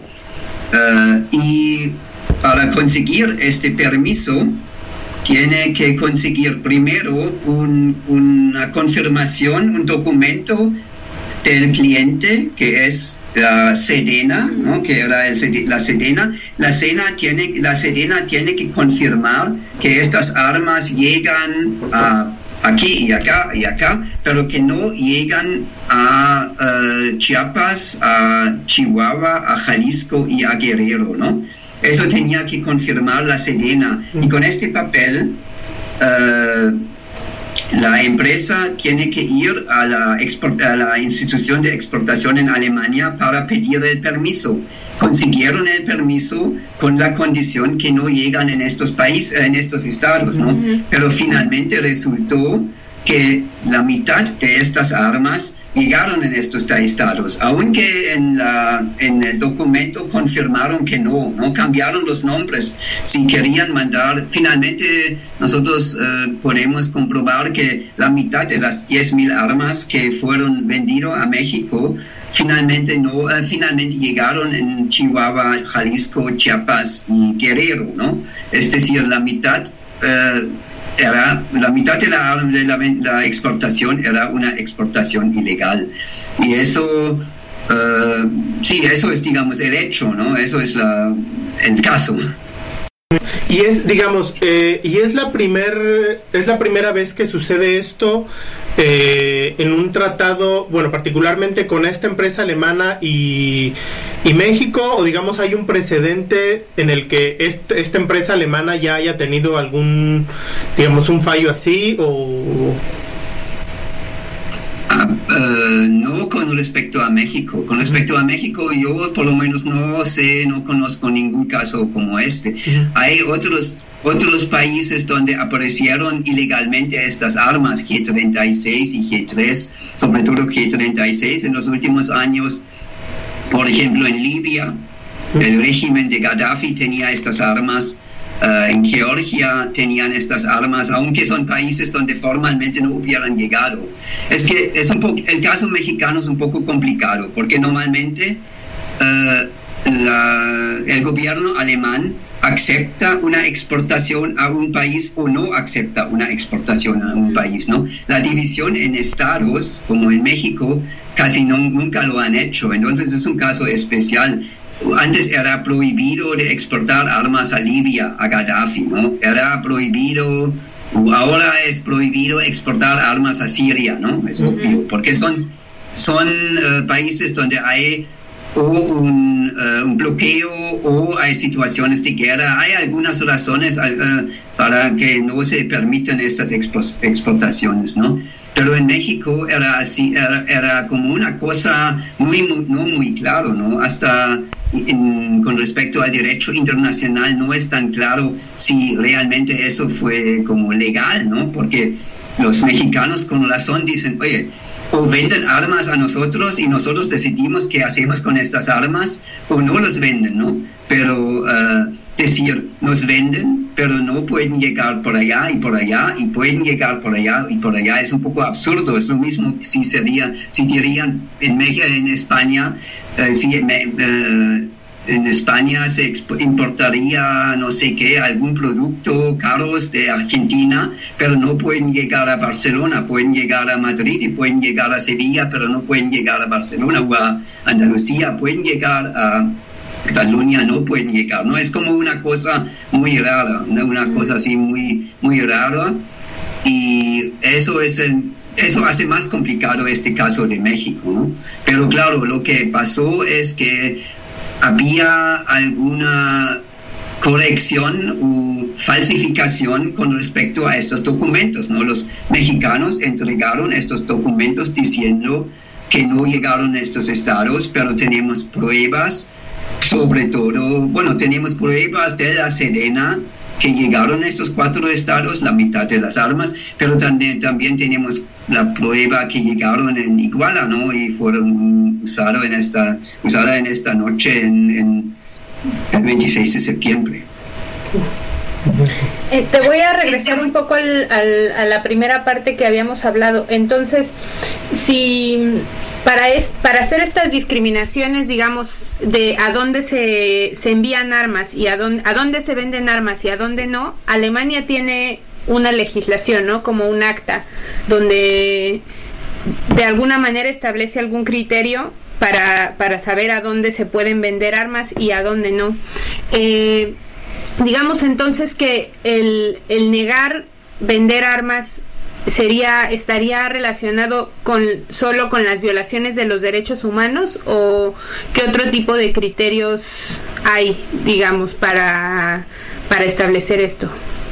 Y para conseguir este permiso, tiene que conseguir primero una confirmación, un documento del cliente, que es la Sedena, ¿no? Que era la Sedena. La Sedena tiene que confirmar que estas armas llegan aquí y acá, pero que no llegan a Chiapas, a Chihuahua, a Jalisco y a Guerrero, ¿no? Eso tenía que confirmar la Sedena. Y con este papel, la empresa tiene que ir a la institución de exportación en Alemania para pedir el permiso. Consiguieron el permiso con la condición que no llegan en estos países, en estos estados, ¿no? Pero finalmente resultó que la mitad de estas armas llegaron en estos estados, aunque en el documento confirmaron que no cambiaron los nombres. Si querían mandar, finalmente nosotros podemos comprobar que la mitad de las 10,000 armas que fueron vendidas a México finalmente llegaron en Chihuahua, Jalisco, Chiapas y Guerrero, ¿no? Es decir, la mitad de la exportación era una exportación ilegal. Y eso, eso es, digamos, el hecho, ¿no? Eso es el caso. Y es, digamos, es la primera vez que sucede esto en un tratado, bueno, particularmente con esta empresa alemana y México, o digamos hay un precedente en el que esta empresa alemana ya haya tenido algún, digamos, un fallo así, o... No con respecto a México. Con respecto a México, yo por lo menos no conozco ningún caso como este. Hay otros países donde aparecieron ilegalmente estas armas, G36 y G3, sobre todo G36 en los últimos años. Por ejemplo, en Libia, el régimen de Gaddafi tenía estas armas. En Georgia tenían estas armas, aunque son países donde formalmente no hubieran llegado. Es que el caso mexicano es un poco complicado, porque normalmente el gobierno alemán acepta una exportación a un país o no acepta una exportación a un país, ¿no? La división en estados, como en México, casi nunca lo han hecho. Entonces es un caso especial. Antes era prohibido de exportar armas a Libia, a Gaddafi, ¿no? Era prohibido, ahora es prohibido exportar armas a Siria, ¿no? Es obvio, porque son países donde hay un bloqueo o hay situaciones de guerra. Hay algunas razones para que no se permitan estas exportaciones, ¿no? Pero en México era así, era como una cosa no muy claro, ¿no? Hasta con respecto al derecho internacional no es tan claro si realmente eso fue como legal, ¿no? Porque los mexicanos con razón dicen, oye, o venden armas a nosotros y nosotros decidimos qué hacemos con estas armas, o no los venden, ¿no? Pero decir, nos venden, pero no pueden llegar por allá, y pueden llegar por allá y por allá, es un poco absurdo. Es lo mismo si dirían en España, en España se importaría, no sé qué, algún producto, carros de Argentina, pero no pueden llegar a Barcelona, pueden llegar a Madrid y pueden llegar a Sevilla, pero no pueden llegar a Barcelona o a Andalucía, pueden llegar a Cataluña, no pueden llegar, ¿no? Es como una cosa muy rara, ¿no? Una cosa así muy, muy rara, y eso hace más complicado este caso de México, ¿no? Pero claro, lo que pasó es que había alguna corrección o falsificación con respecto a estos documentos, ¿no? Los mexicanos entregaron estos documentos diciendo que no llegaron a estos estados, pero tenemos pruebas, sobre todo, tenemos pruebas de la Sedena que llegaron a estos 4 estados, la mitad de las armas, pero también tenemos la prueba que llegaron en Iguala, ¿no? Y fueron usadas en esta noche, en el 26 de septiembre. Te voy a regresar un poco a la primera parte que habíamos hablado. Entonces, si para hacer estas discriminaciones, digamos, de a dónde se envían armas y a dónde se venden armas y a dónde no, Alemania tiene una legislación, ¿no? Como un acta, donde de alguna manera establece algún criterio para saber a dónde se pueden vender armas y a dónde no. Digamos entonces que el negar vender armas estaría relacionado solo con las violaciones de los derechos humanos, o qué otro tipo de criterios hay, digamos, para establecer esto.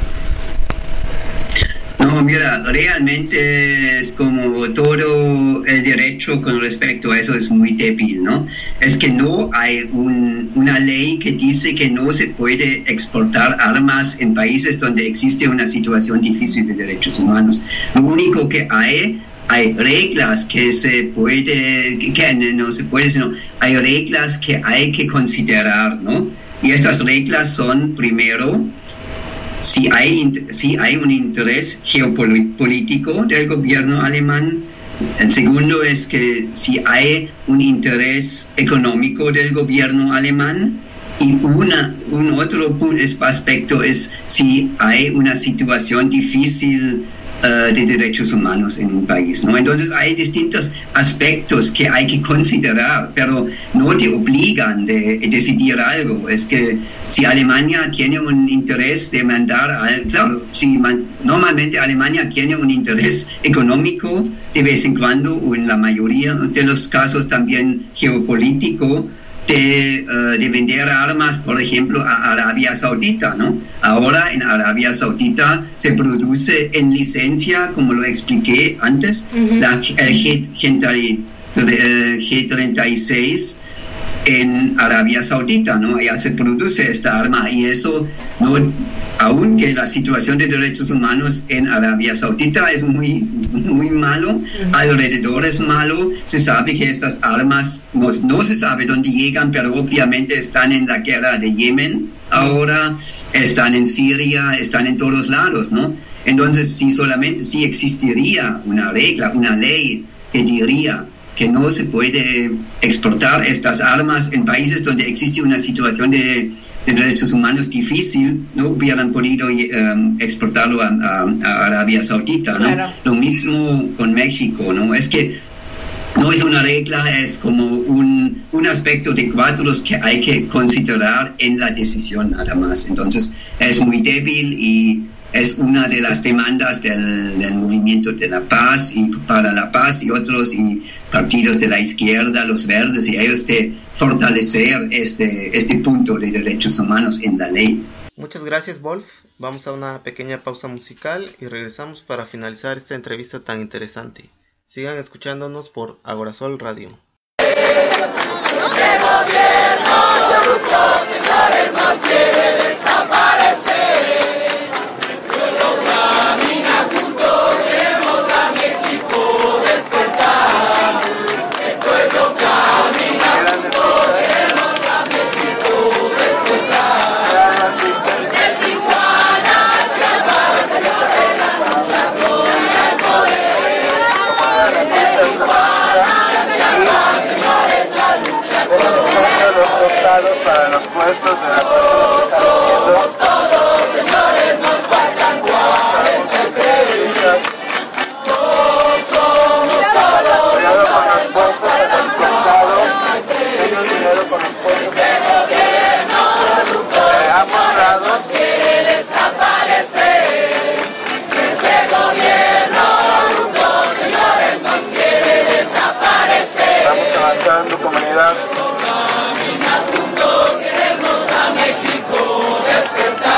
No, mira, realmente es como todo el derecho con respecto a eso es muy débil, ¿no? Es que no hay una ley que dice que no se puede exportar armas en países donde existe una situación difícil de derechos humanos. Lo único que hay reglas que no se puede, sino hay reglas que hay que considerar, ¿no? Y estas reglas son, primero, si hay un interés geopolítico del gobierno alemán. El segundo es que si hay un interés económico del gobierno alemán. Y un otro aspecto es si hay una situación difícil de derechos humanos en un país, ¿no? Entonces hay distintos aspectos que hay que considerar, pero no te obligan de decidir algo. Es que si Alemania tiene un interés de mandar, claro, normalmente Alemania tiene un interés económico de vez en cuando, o en la mayoría de los casos también geopolítico, de vender armas, por ejemplo, a Arabia Saudita, ¿no? Ahora en Arabia Saudita se produce en licencia, como lo expliqué antes, el G36 en Arabia Saudita, ¿no? Allá se produce esta arma, y eso, no, aunque la situación de derechos humanos en Arabia Saudita es muy, muy malo, alrededor es malo, se sabe que estas armas no se sabe dónde llegan, pero obviamente están en la guerra de Yemen ahora, están en Siria, están en todos lados, ¿no? Entonces, si existiría una regla, una ley que diría que no se puede exportar estas armas en países donde existe una situación de derechos humanos difícil, no hubieran podido exportarlo a Arabia Saudita, ¿no? Claro. Lo mismo con México, ¿no? Es que no es una regla, es como un aspecto de cuadros que hay que considerar en la decisión nada más. Entonces es muy débil y es una de las demandas del movimiento de la paz y para la paz y otros y partidos de la izquierda, los verdes y ellos, de fortalecer este punto de derechos humanos en la ley. Muchas gracias, Wolf. Vamos a una pequeña pausa musical y regresamos para finalizar esta entrevista tan interesante. Sigan escuchándonos por Agorasol Radio. Este gobierno corrupto, señores, nos quiere desaparecer. El pueblo camina juntos. costados para los puestos de las personas que están viviendo. Todos, señores, nos faltan 43. No somos todos. Cuidado con los puestos en el costado. Tengan cuidado con los puestos. Este gobierno ambos lados quiere desaparecer. Este gobierno corrupto, señores, nos quiere desaparecer. Estamos avanzando, comunidad. Queremos a México despertar.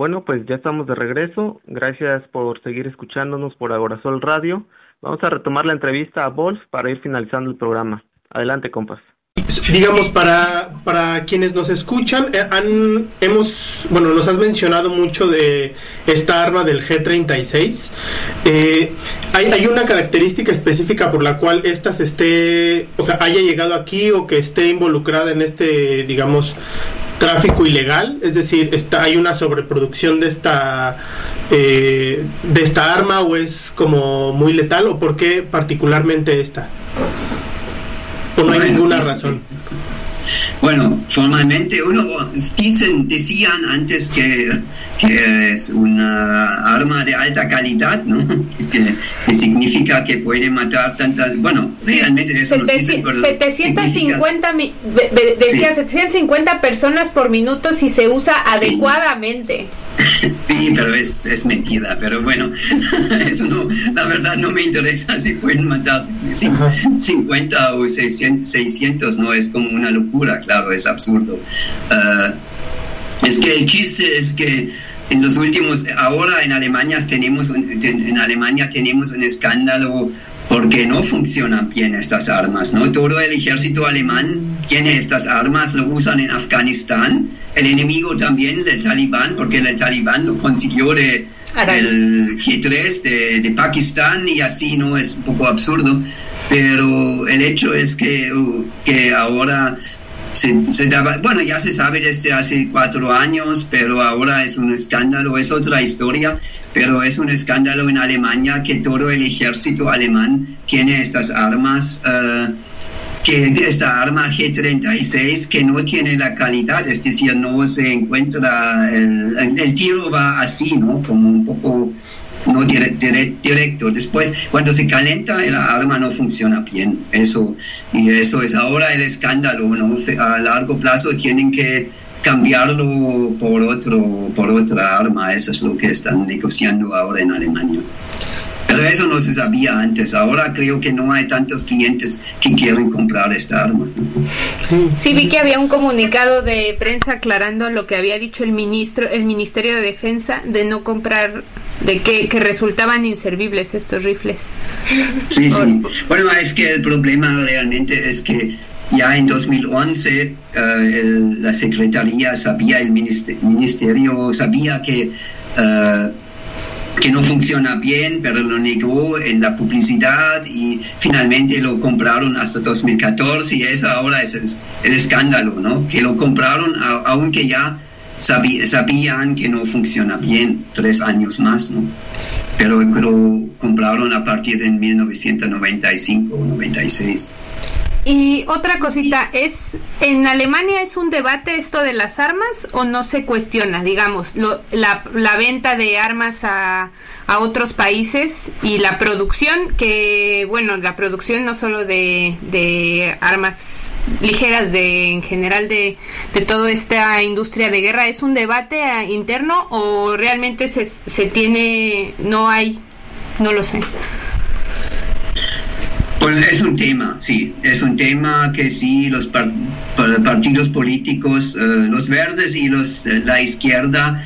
Bueno, pues ya estamos de regreso. Gracias por seguir escuchándonos por Agorasol Radio. Vamos a retomar la entrevista a Wolf para ir finalizando el programa. Adelante, compas. Digamos, para quienes nos escuchan, nos has mencionado mucho de esta arma del G36. ¿Hay una característica específica por la cual esta haya llegado aquí o que esté involucrada en este, digamos, tráfico ilegal? Es decir, ¿hay una sobreproducción de esta arma o es como muy letal? ¿O por qué particularmente esta? ¿O no hay ninguna razón? Bueno, formalmente decían antes que es una arma de alta calidad, ¿no? Que significa que puede matar tantas... Bueno, realmente eso no dicen, pero 750 personas por minuto si se usa adecuadamente. Sí, pero es mentira, pero bueno, eso no, la verdad no me interesa si pueden matar 50 o 600, no es como una locura, claro, es absurdo. Es que el chiste es que en los últimos, ahora en Alemania tenemos un escándalo porque no funcionan bien estas armas, ¿no? Todo el ejército alemán tiene estas armas, lo usan en Afganistán, el enemigo también, el Talibán, porque el Talibán lo consiguió del G3 de Pakistán y así, ¿no? Es un poco absurdo, pero el hecho es que ahora se daba, bueno, ya se sabe desde hace 4 años, pero ahora es un escándalo, es otra historia, pero es un escándalo en Alemania que todo el ejército alemán tiene estas armas, esta arma G36 que no tiene la calidad, es decir, no se encuentra, el tiro va así, ¿no? Como un poco no directo. Después, cuando se calienta, la arma no funciona bien. Eso es ahora el escándalo, ¿no? A largo plazo tienen que cambiarlo por otra arma. Eso es lo que están negociando ahora en Alemania. Pero eso no se sabía antes. Ahora creo que no hay tantos clientes que quieren comprar esta arma. Sí, vi que había un comunicado de prensa aclarando lo que había dicho el Ministerio de Defensa de no comprar, de que resultaban inservibles estos rifles. Sí. Bueno, es que el problema realmente es que ya en 2011 la Secretaría sabía, el Ministerio sabía que no funciona bien, pero lo negó en la publicidad y finalmente lo compraron hasta 2014 y eso ahora es el escándalo, ¿no? Que lo compraron aunque ya sabían que no funciona bien 3 años más, ¿no? Pero lo compraron a partir de 1995 o 96. Y otra cosita, ¿en Alemania es un debate esto de las armas o no se cuestiona, digamos, la venta de armas a otros países y la producción, que bueno, la producción no solo de armas ligeras, en general de toda esta industria de guerra, ¿es un debate interno o realmente se tiene, no lo sé? Bueno, es un tema, sí, es un tema que sí, los partidos políticos, los verdes y la izquierda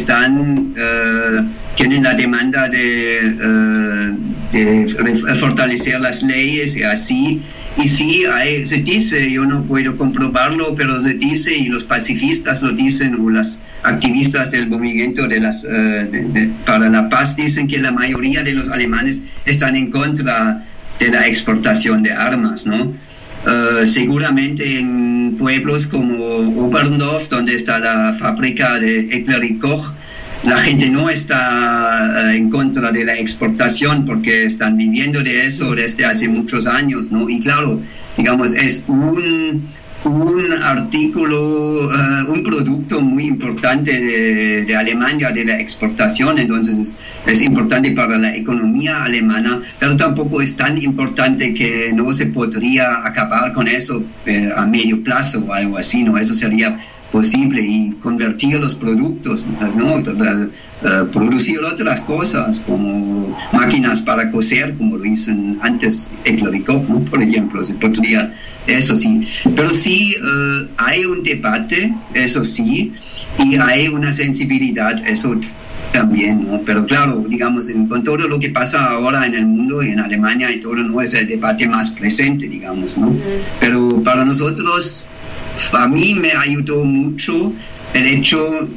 tienen la demanda de fortalecer las leyes y así. Y sí, se dice, yo no puedo comprobarlo, pero se dice, y los pacifistas lo dicen, o las activistas del movimiento para la paz dicen que la mayoría de los alemanes están en contra de la exportación de armas, ¿no? Seguramente en pueblos como Oberndorf, donde está la fábrica de Eckler y Koch, la gente no está en contra de la exportación porque están viviendo de eso desde hace muchos años, ¿no? Y claro, digamos, es un artículo, un producto muy importante de Alemania, de la exportación, entonces es importante para la economía alemana, pero tampoco es tan importante que no se podría acabar con eso a medio plazo o algo así, ¿no? Eso sería posible y convertir los productos, ¿no? Producir otras cosas como máquinas para coser, como lo dicen antes Eclaricot, ¿no? Por ejemplo, se podría, eso sí, pero sí hay un debate, eso sí, y hay una sensibilidad, eso también, ¿no? Pero claro, digamos, con todo lo que pasa ahora en el mundo y en Alemania y todo, no es el debate más presente, digamos, ¿no? Pero para nosotros, a mí me ayudó mucho el hecho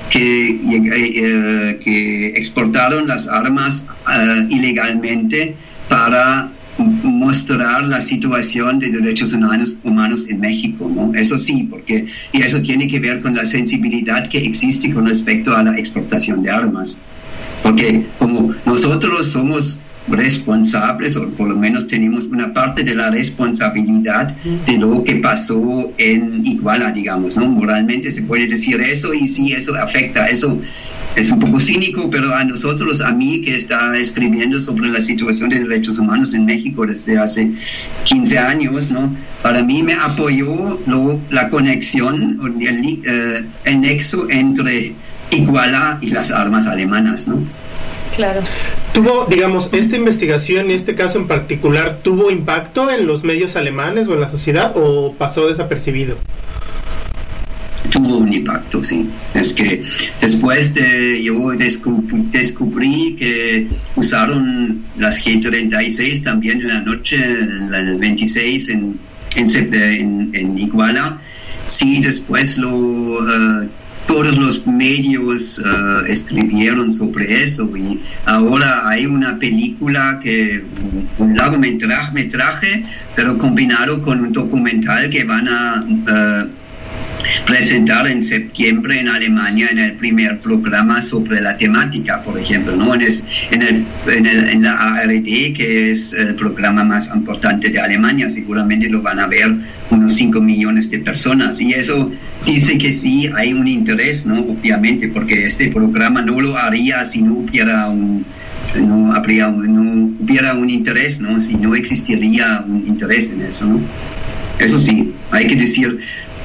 que exportaron las armas ilegalmente para mostrar la situación de derechos humanos en México, ¿no? Eso sí, y eso tiene que ver con la sensibilidad que existe con respecto a la exportación de armas, porque como nosotros somos responsables, o por lo menos tenemos una parte de la responsabilidad de lo que pasó en Iguala, digamos, ¿no? Moralmente se puede decir eso, y sí, eso afecta, eso es un poco cínico, pero a nosotros, a mí que está escribiendo sobre la situación de derechos humanos en México desde hace 15 años, ¿no? Para mí me apoyó la conexión, el nexo entre Iguala y las armas alemanas, ¿no? Claro. ¿Tuvo, digamos, esta investigación, este caso en particular, tuvo impacto en los medios alemanes o en la sociedad, o pasó desapercibido? Tuvo un impacto, sí. Es que después yo descubrí que usaron las G-36 también en la noche, el 26 en Iguala. Sí, después todos los medios escribieron sobre eso, y ahora hay una película, un largometraje, pero combinado con un documental que van a presentar en septiembre en Alemania en el primer programa sobre la temática, por ejemplo, ¿no? En la ARD, que es el programa más importante de Alemania, seguramente lo van a ver unos 5 millones de personas, y eso dice que sí hay un interés, ¿no? Obviamente, porque este programa no lo haría si no hubiera un interés, ¿no? Si no existiría un interés en eso, ¿no? Eso sí, hay que decir.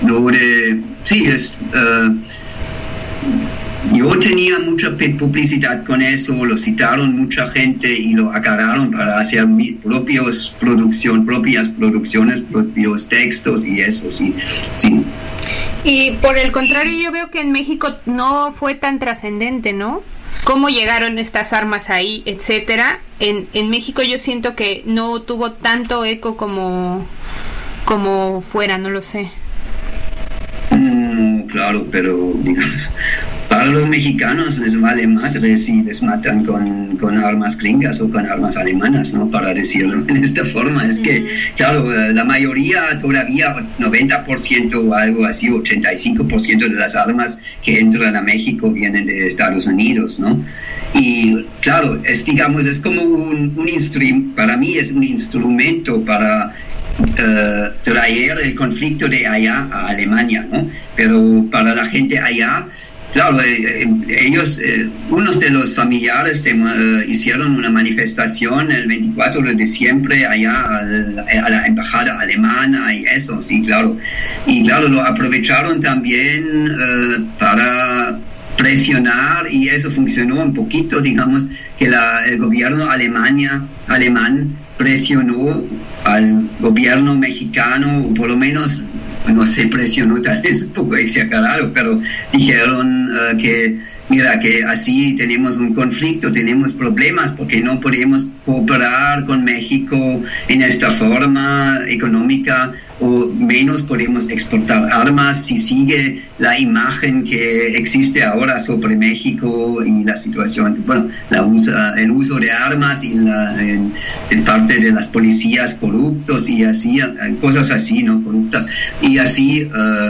Yo tenía mucha publicidad con eso, lo citaron mucha gente y lo agarraron para hacer propias producciones, propios textos y eso, sí. Y por el contrario, yo veo que en México no fue tan trascendente, ¿no? Cómo llegaron estas armas ahí, etcétera. En México yo siento que no tuvo tanto eco como fuera, no lo sé. Claro, pero digamos, para los mexicanos les vale madre si les matan con armas gringas o con armas alemanas, ¿no? Para decirlo en esta forma. Es que, claro, la mayoría, todavía 90% o algo así, 85% de las armas que entran a México vienen de Estados Unidos, ¿no? Y claro, es como para mí es un instrumento para traer el conflicto de allá a Alemania, ¿no? Pero para la gente allá, claro, ellos, unos de los familiares hicieron una manifestación el 24 de diciembre allá a la embajada alemana y eso, sí, claro. Y claro, lo aprovecharon también para presionar, y eso funcionó un poquito, digamos, que el gobierno alemán presionó al gobierno mexicano, o por lo menos, no sé, presionó, tal vez un poco exagerado, pero dijeron que mira, que así tenemos un conflicto, tenemos problemas, porque no podemos cooperar con México en esta forma económica, o menos podemos exportar armas si sigue la imagen que existe ahora sobre México y la situación, bueno, el uso de armas y de parte de las policías corruptos y así, cosas así, ¿no? Corruptas, y así,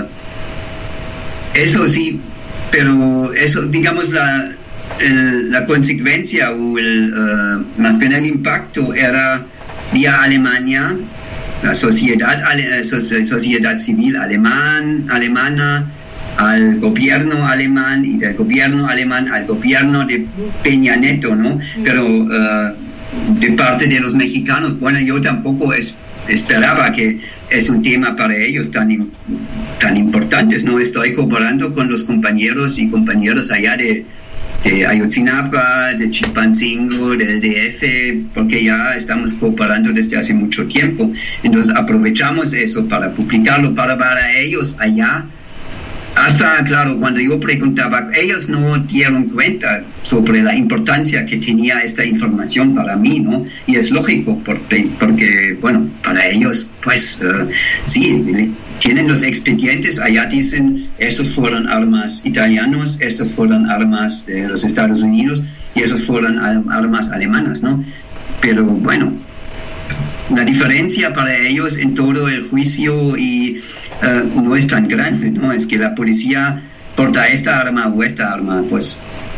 eso sí. Pero eso, digamos, la consecuencia o más bien el impacto era vía Alemania, la sociedad civil alemana, al gobierno alemán, y del gobierno alemán al gobierno de Peña Nieto, ¿no? Pero de parte de los mexicanos. Bueno, yo tampoco esperaba que es un tema para ellos tan importante, ¿no? Estoy cooperando con los compañeros y compañeras allá de Ayotzinapa, de Chilpancingo, del DF, porque ya estamos cooperando desde hace mucho tiempo. Entonces aprovechamos eso para publicarlo para ellos allá. Hasta, claro, cuando yo preguntaba, ellos no dieron cuenta sobre la importancia que tenía esta información para mí, ¿no? Y es lógico, porque bueno, para ellos, pues, sí, tienen los expedientes, allá dicen, esos fueron armas italianos, estos fueron armas de los Estados Unidos, y esos fueron armas alemanas, ¿no? Pero, bueno, la diferencia para ellos en todo el juicio y no es tan grande, ¿no? Es que la policía porta esta arma o esta arma, pues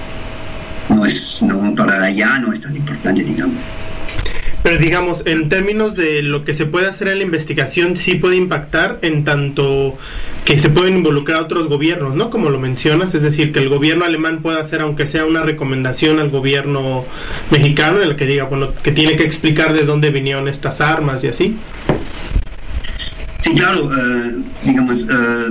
para allá no es tan importante, digamos. Pero digamos, en términos de lo que se puede hacer en la investigación, sí puede impactar en tanto que se pueden involucrar a otros gobiernos, ¿no? Como lo mencionas, es decir, que el gobierno alemán pueda hacer, aunque sea una recomendación al gobierno mexicano, en el que diga, bueno, que tiene que explicar de dónde vinieron estas armas y así. Sí, claro, digamos,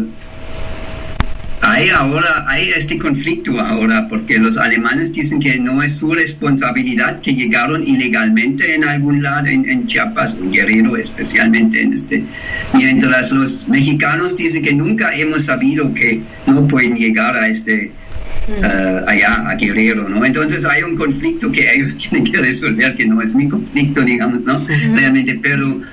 hay este conflicto ahora, porque los alemanes dicen que no es su responsabilidad que llegaron ilegalmente en algún lado, en Chiapas o Guerrero especialmente, mientras los mexicanos dicen que nunca hemos sabido que no pueden llegar a allá a Guerrero, ¿no? Entonces hay un conflicto que ellos tienen que resolver, que no es mi conflicto, digamos, ¿no? Realmente, pero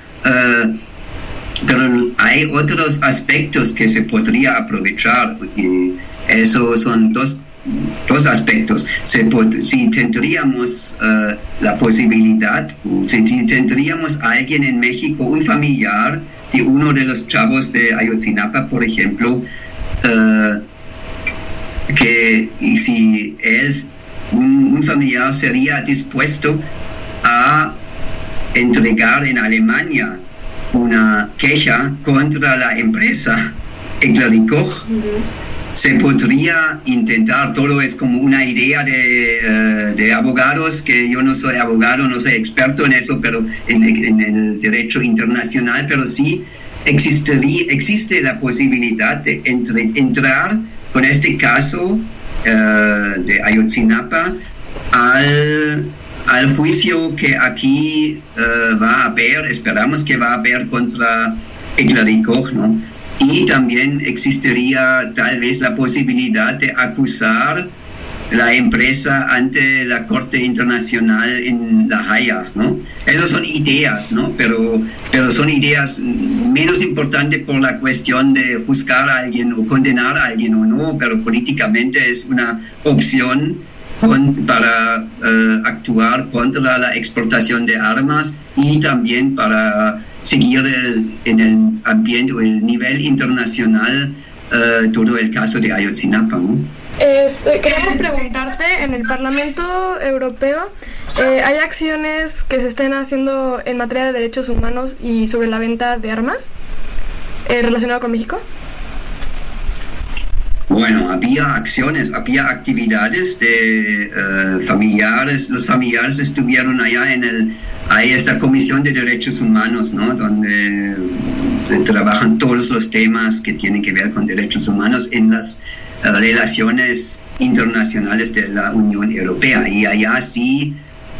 hay otros aspectos que se podría aprovechar, y esos son dos aspectos. Si tendríamos la posibilidad, si tendríamos a alguien en México, un familiar de uno de los chavos de Ayotzinapa, por ejemplo, y si un familiar sería dispuesto a entregar en Alemania una queja contra la empresa Egler-Koch, se podría intentar. Todo es como una idea de abogados, que yo no soy abogado, no soy experto en eso, pero en el derecho internacional, pero sí existe la posibilidad de entrar con este caso de Ayotzinapa al juicio que aquí va a haber, esperamos que va a haber contra Egler-Koch, ¿no? Y también existiría tal vez la posibilidad de acusar la empresa ante la Corte Internacional en La Haya, ¿no? Esas son ideas, ¿no? Pero son ideas menos importantes por la cuestión de juzgar a alguien o condenar a alguien o no, pero políticamente es una opción para actuar contra la exportación de armas y también para seguir en el ambiente o el nivel internacional todo el caso de Ayotzinapa, ¿no? Queremos preguntarte, en el Parlamento Europeo, ¿hay acciones que se estén haciendo en materia de derechos humanos y sobre la venta de armas relacionado con México? Bueno, había actividades de familiares. Los familiares estuvieron allá hay esta Comisión de Derechos Humanos, ¿no? Donde trabajan todos los temas que tienen que ver con derechos humanos en las relaciones internacionales de la Unión Europea. Y allá sí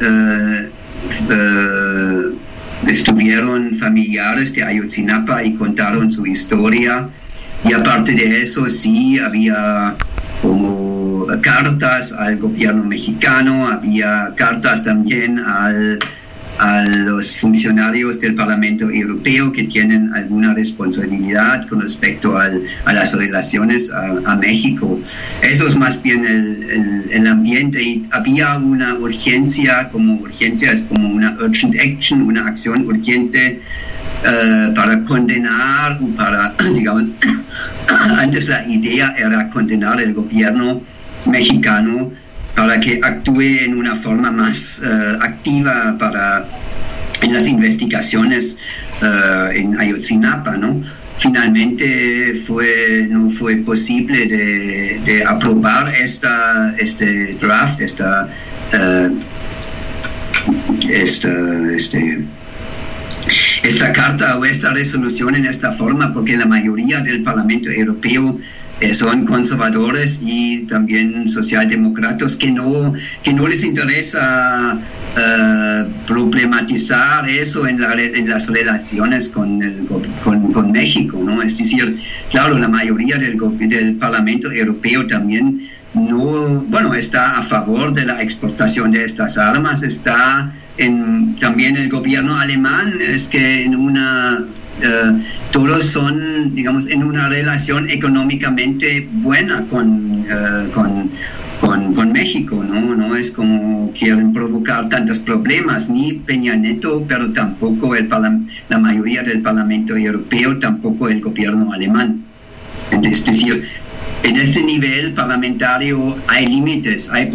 estuvieron familiares de Ayotzinapa y contaron su historia. Y aparte de eso, sí, había como cartas al gobierno mexicano, había cartas también a los funcionarios del Parlamento Europeo que tienen alguna responsabilidad con respecto a las relaciones a México. Eso es más bien el ambiente, y había una urgencia es como una urgent action, una acción urgente para condenar, o para, digamos, antes la idea era condenar el gobierno mexicano para que actúe en una forma más activa en las investigaciones en Ayotzinapa, ¿no? Finalmente no fue posible de aprobar este draft, esta carta o esta resolución en esta forma, porque la mayoría del Parlamento Europeo son conservadores y también socialdemócratas que no les interesa problematizar eso en las relaciones con México, ¿no? Es decir, claro, la mayoría del Parlamento Europeo también está a favor de la exportación de estas armas, también el gobierno alemán es que todos son, digamos, en una relación económicamente buena con México, ¿no? No es como quieren provocar tantos problemas, ni Peña Nieto, pero tampoco la mayoría del Parlamento Europeo, tampoco el gobierno alemán. Es decir, en ese nivel parlamentario hay límites, hay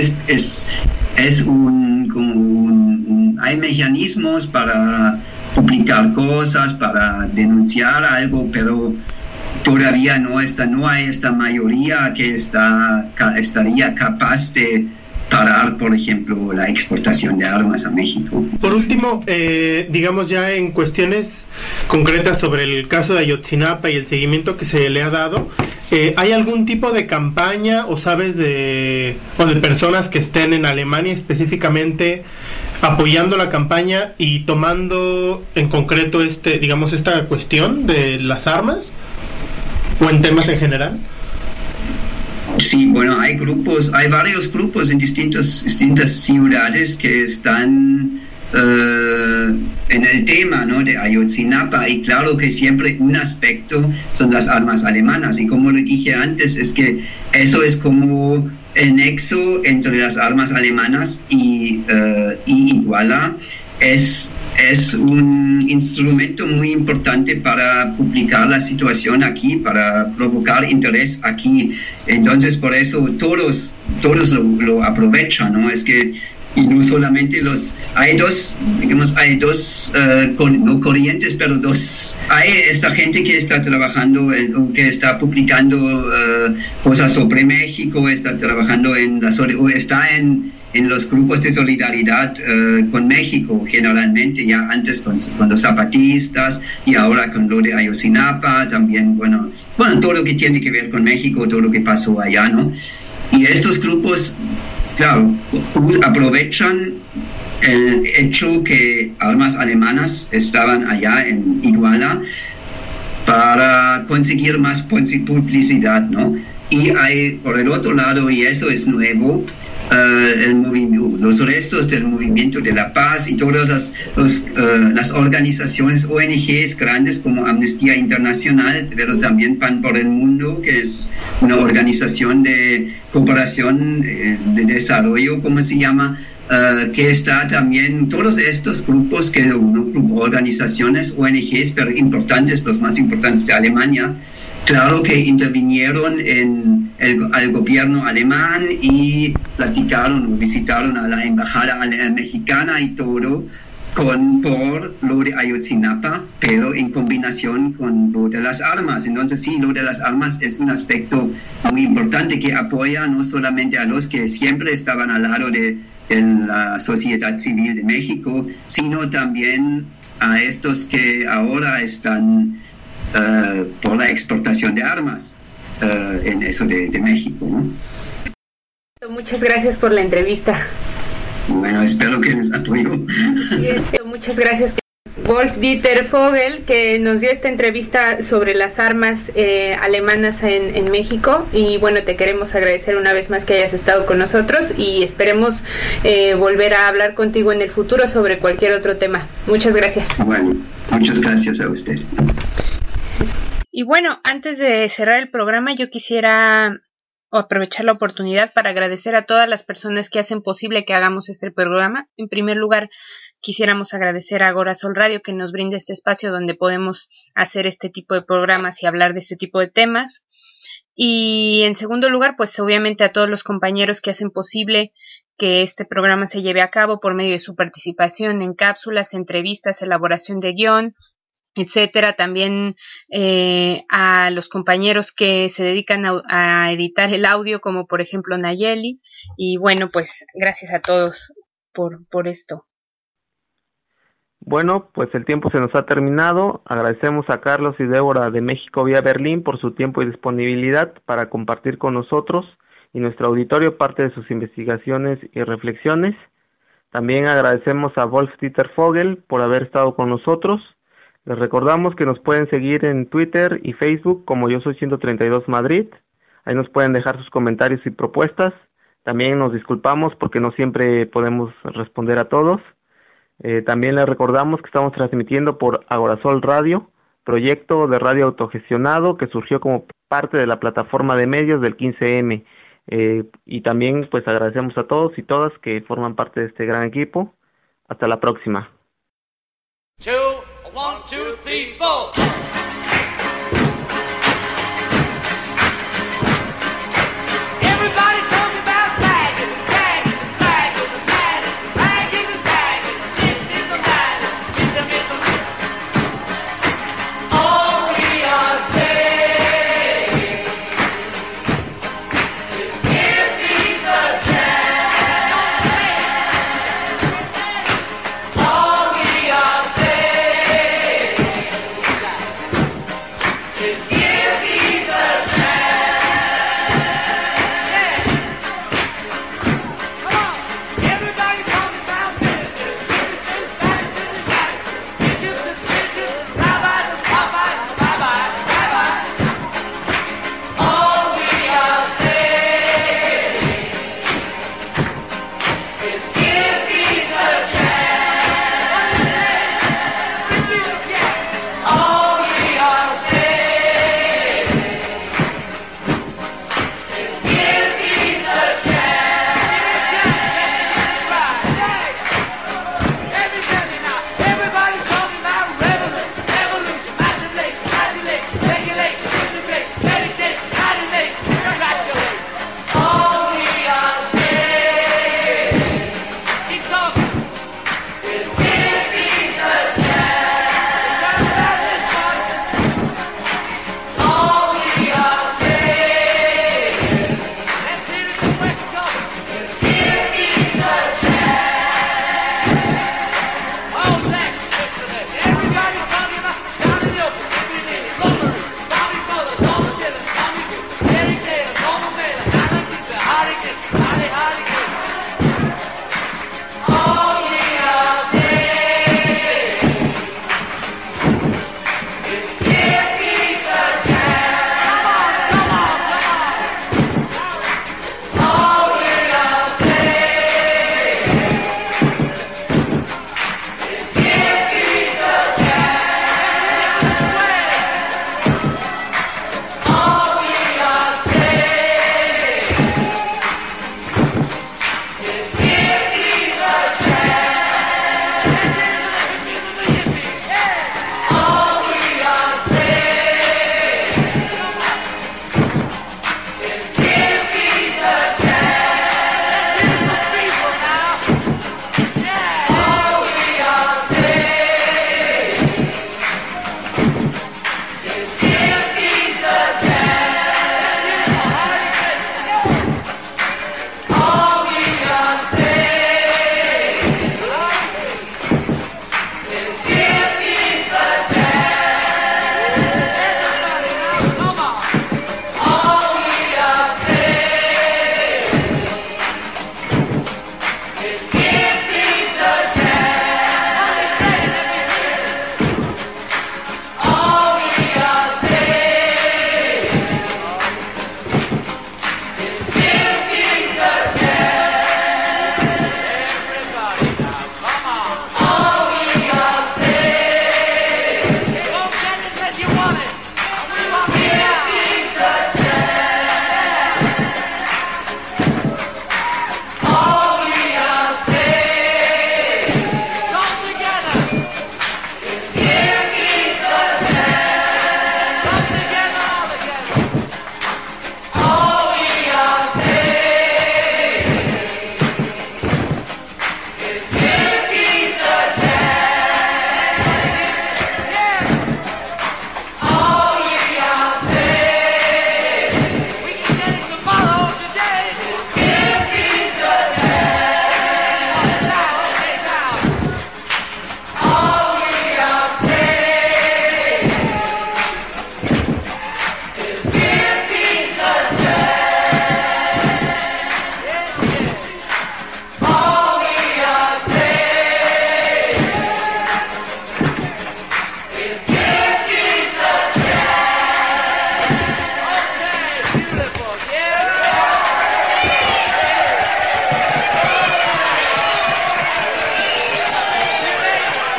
mecanismos para publicar cosas, para denunciar algo, pero todavía no hay esta mayoría que estaría capaz de parar, por ejemplo, la exportación de armas a México. Por último, digamos ya en cuestiones concretas sobre el caso de Ayotzinapa y el seguimiento que se le ha dado, ¿hay algún tipo de campaña o sabes de personas que estén en Alemania específicamente apoyando la campaña y tomando en concreto esta cuestión de las armas o en temas en general? Sí, bueno, hay varios grupos en distintas ciudades que están en el tema, ¿no?, de Ayotzinapa, y claro que siempre un aspecto son las armas alemanas, y como lo dije antes, es que eso es como el nexo entre las armas alemanas y Iguala. Es un instrumento muy importante para publicar la situación aquí, para provocar interés aquí. Entonces, por eso todos lo aprovechan, ¿no? Es que, y no solamente hay dos no corrientes, pero hay esta gente que está trabajando, que está publicando cosas sobre México, está trabajando está en los grupos de solidaridad con México, generalmente, ya antes con los zapatistas y ahora con lo de Ayotzinapa, también, bueno, todo lo que tiene que ver con México, todo lo que pasó allá, ¿no? Y estos grupos, claro, aprovechan el hecho que armas alemanas estaban allá en Iguala para conseguir más publicidad, ¿no? Y hay, por el otro lado, y eso es nuevo, los restos del movimiento de la paz y todas las organizaciones ONGs grandes como Amnistía Internacional, pero también Pan por el Mundo, que es una organización de cooperación de desarrollo, como se llama, que está también todos estos grupos, organizaciones ONGs, pero importantes, los más importantes de Alemania, claro que intervinieron al gobierno alemán y platicaron o visitaron a la embajada mexicana y todo por lo de Ayotzinapa, pero en combinación con lo de las armas. Entonces sí, lo de las armas es un aspecto muy importante que apoya no solamente a los que siempre estaban al lado de la sociedad civil de México, sino también a estos que ahora están por la exportación de armas en eso de México, ¿no? Muchas gracias por la entrevista. Bueno, espero que les apoyo. Sí, muchas gracias, Wolf-Dieter Vogel, que nos dio esta entrevista sobre las armas alemanas en México. Y bueno, te queremos agradecer una vez más que hayas estado con nosotros y esperemos volver a hablar contigo en el futuro sobre cualquier otro tema. Muchas gracias. Bueno, muchas gracias a usted. Y bueno, antes de cerrar el programa, yo quisiera aprovechar la oportunidad para agradecer a todas las personas que hacen posible que hagamos este programa. En primer lugar, quisiéramos agradecer a Agora Sol Radio, que nos brinda este espacio donde podemos hacer este tipo de programas y hablar de este tipo de temas. Y en segundo lugar, pues obviamente a todos los compañeros que hacen posible que este programa se lleve a cabo por medio de su participación en cápsulas, entrevistas, elaboración de guión, etcétera. También a los compañeros que se dedican a editar el audio, como por ejemplo Nayeli. Y bueno, pues gracias a todos por esto. Bueno, pues el tiempo se nos ha terminado. Agradecemos a Carlos y Débora de México vía Berlín por su tiempo y disponibilidad para compartir con nosotros y nuestro auditorio parte de sus investigaciones y reflexiones. También agradecemos a Wolf-Dieter Vogel por haber estado con nosotros. Les recordamos que nos pueden seguir en Twitter y Facebook como Yo Soy 132 Madrid. Ahí nos pueden dejar sus comentarios y propuestas. También nos disculpamos porque no siempre podemos responder a todos. También les recordamos que estamos transmitiendo por Agorasol Radio, proyecto de radio autogestionado que surgió como parte de la plataforma de medios del 15M. Y también pues agradecemos a todos y todas que forman parte de este gran equipo. Hasta la próxima. 2, 1, 2, 3, 4.